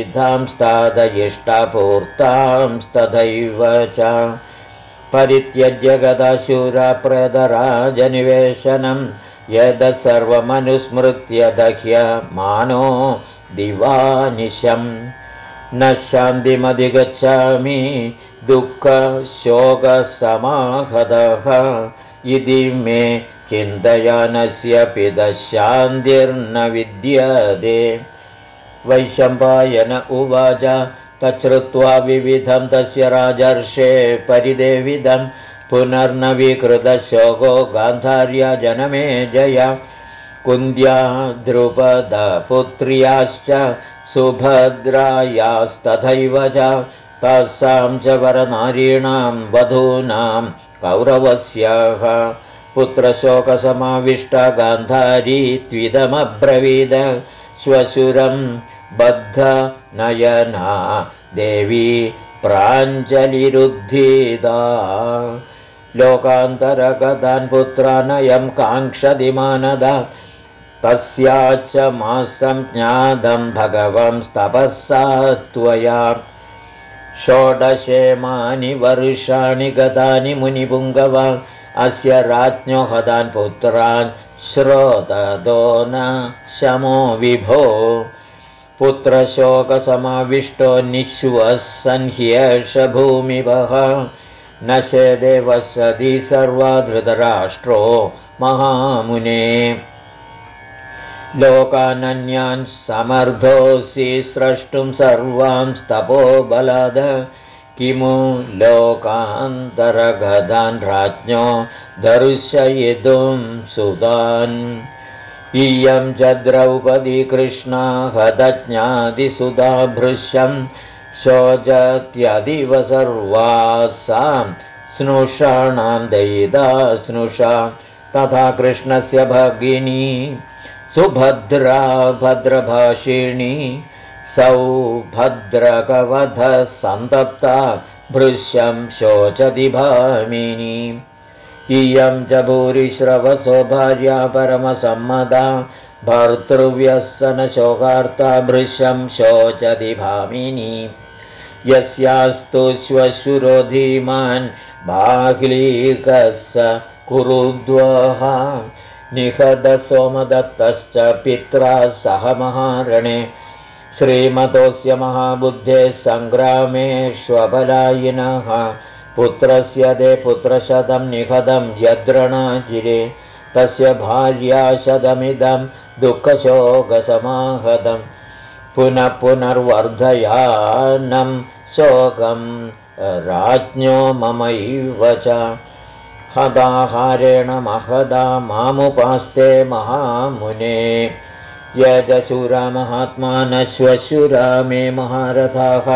विविधांस्तादयिष्टापूर्तांस्तथैव च परित्यज्य गदाशूरा प्रेतराजनिवेशनं यदसर्वमनुस्मृत्य दह्य मानो दिवानिशम् न शान्तिमधिगच्छामि दुःखशोकसमाहतः इति मे चिन्तयानस्य पितशान्तिर्न विद्यते। वैशम्पायन उवाच तच्छ्रुत्वा विविधं तस्य राजर्षे परिदेविदं पुनर्नवीकृतशोको गान्धार्या जनमे जय कुन्द्या द्रुपदपुत्र्याश्च सुभद्रायास्तथैव च तासां च वरनारीणां वधूनां कौरवस्याः पुत्रशोकसमाविष्टा गान्धारी त्विदमब्रवीद श्वशुरं बद्धनयना देवी प्राञ्जलिरुद्धिदा लोकान्तरगतान् पुत्रानयं काङ्क्षदिमानदा तस्याच्च मासं ज्ञातं भगवं तपःसा त्वया षोडशेमानि वर्षाणि गतानि मुनिपुङ्गव अस्य राज्ञो हतान् पुत्रान् श्रोतदो न शमो विभो पुत्रशोकसमाविष्टो निःश्वसन् ह्येष भूमिवः न शेदेव सदि सर्वा धृतराष्ट्रो महामुने लोकानन्यान् समर्थोऽसि स्रष्टुं सर्वां तपोबलाद किमु लोकान्तरगतान् राज्ञो दर्शयितुं सुतान् इयं च द्रौपदी कृष्णा हतज्ञातिसुधा भृशं शोचत्यदिव सर्वासां स्नुषाणां दयिता स्नुषा तथा कृष्णस्य भगिनी सुभद्रा भद्रभाषिणी सौभद्रकवधसन्तप्ता भृशं शोचति भामिनी इयं च भूरिश्रवसो भार्या परमसम्मदा भर्तृव्यसनशोकार्ता भृशं शोचति भामिनी यस्यास्तु श्वशुरो धीमान् बाह्लीकस्य कुरुद्वः निहतसोमदत्तश्च पित्रा सह महारणे श्रीमतोऽस्य महाबुद्धे सङ्ग्रामेष्वबलायिनः पुत्रस्य ते पुत्रशतं निहतं यद्रणाजिरे तस्य भार्या शतमिदं दुःखशोकसमाहतं पुनः पुनर्वर्धयानं शोकं राज्ञो ममैव च हदाहारेण महदा मामुपास्ते महामुने यजशूरा महात्मानः श्वशुरा मे महारथाः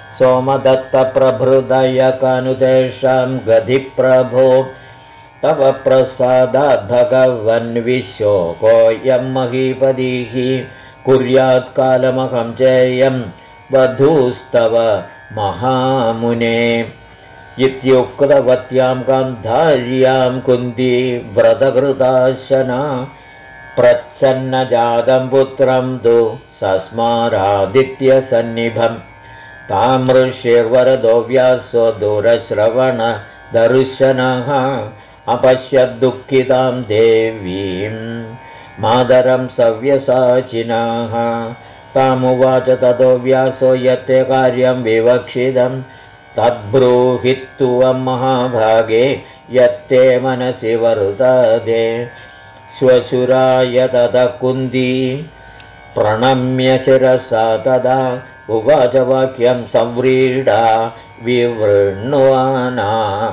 सोमदत्तप्रभृदयकानुतेषां गतिप्रभो तव प्रसादाद् भगवन्विशोकोऽयं महीपतिः कुर्यात् कालमहं चेयं वधूस्तव महामुने इत्युक्तवत्यां गान्धार्यां कुन्ती व्रतकृताशना प्रच्छन्नजातं पुत्रं तु सस्मारादित्यसन्निभम् तामृषिर्वरदो व्यासो दूरश्रवणदर्शनः अपश्यद्दुःखितां देवीं मातरं सव्यसाचिनः तामुवाच ततो व्यासो यत्ते कार्यं विवक्षितं तद्ब्रूहित्वं महाभागे यत्ते मनसि वर्तते श्वशुराय ततः कुन्ती प्रणम्य शिरसा तदा उवाच वाक्यं संव्रीडा विवृण्वाना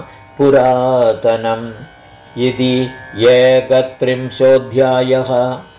पुरातनम् इति 31ोऽध्यायः।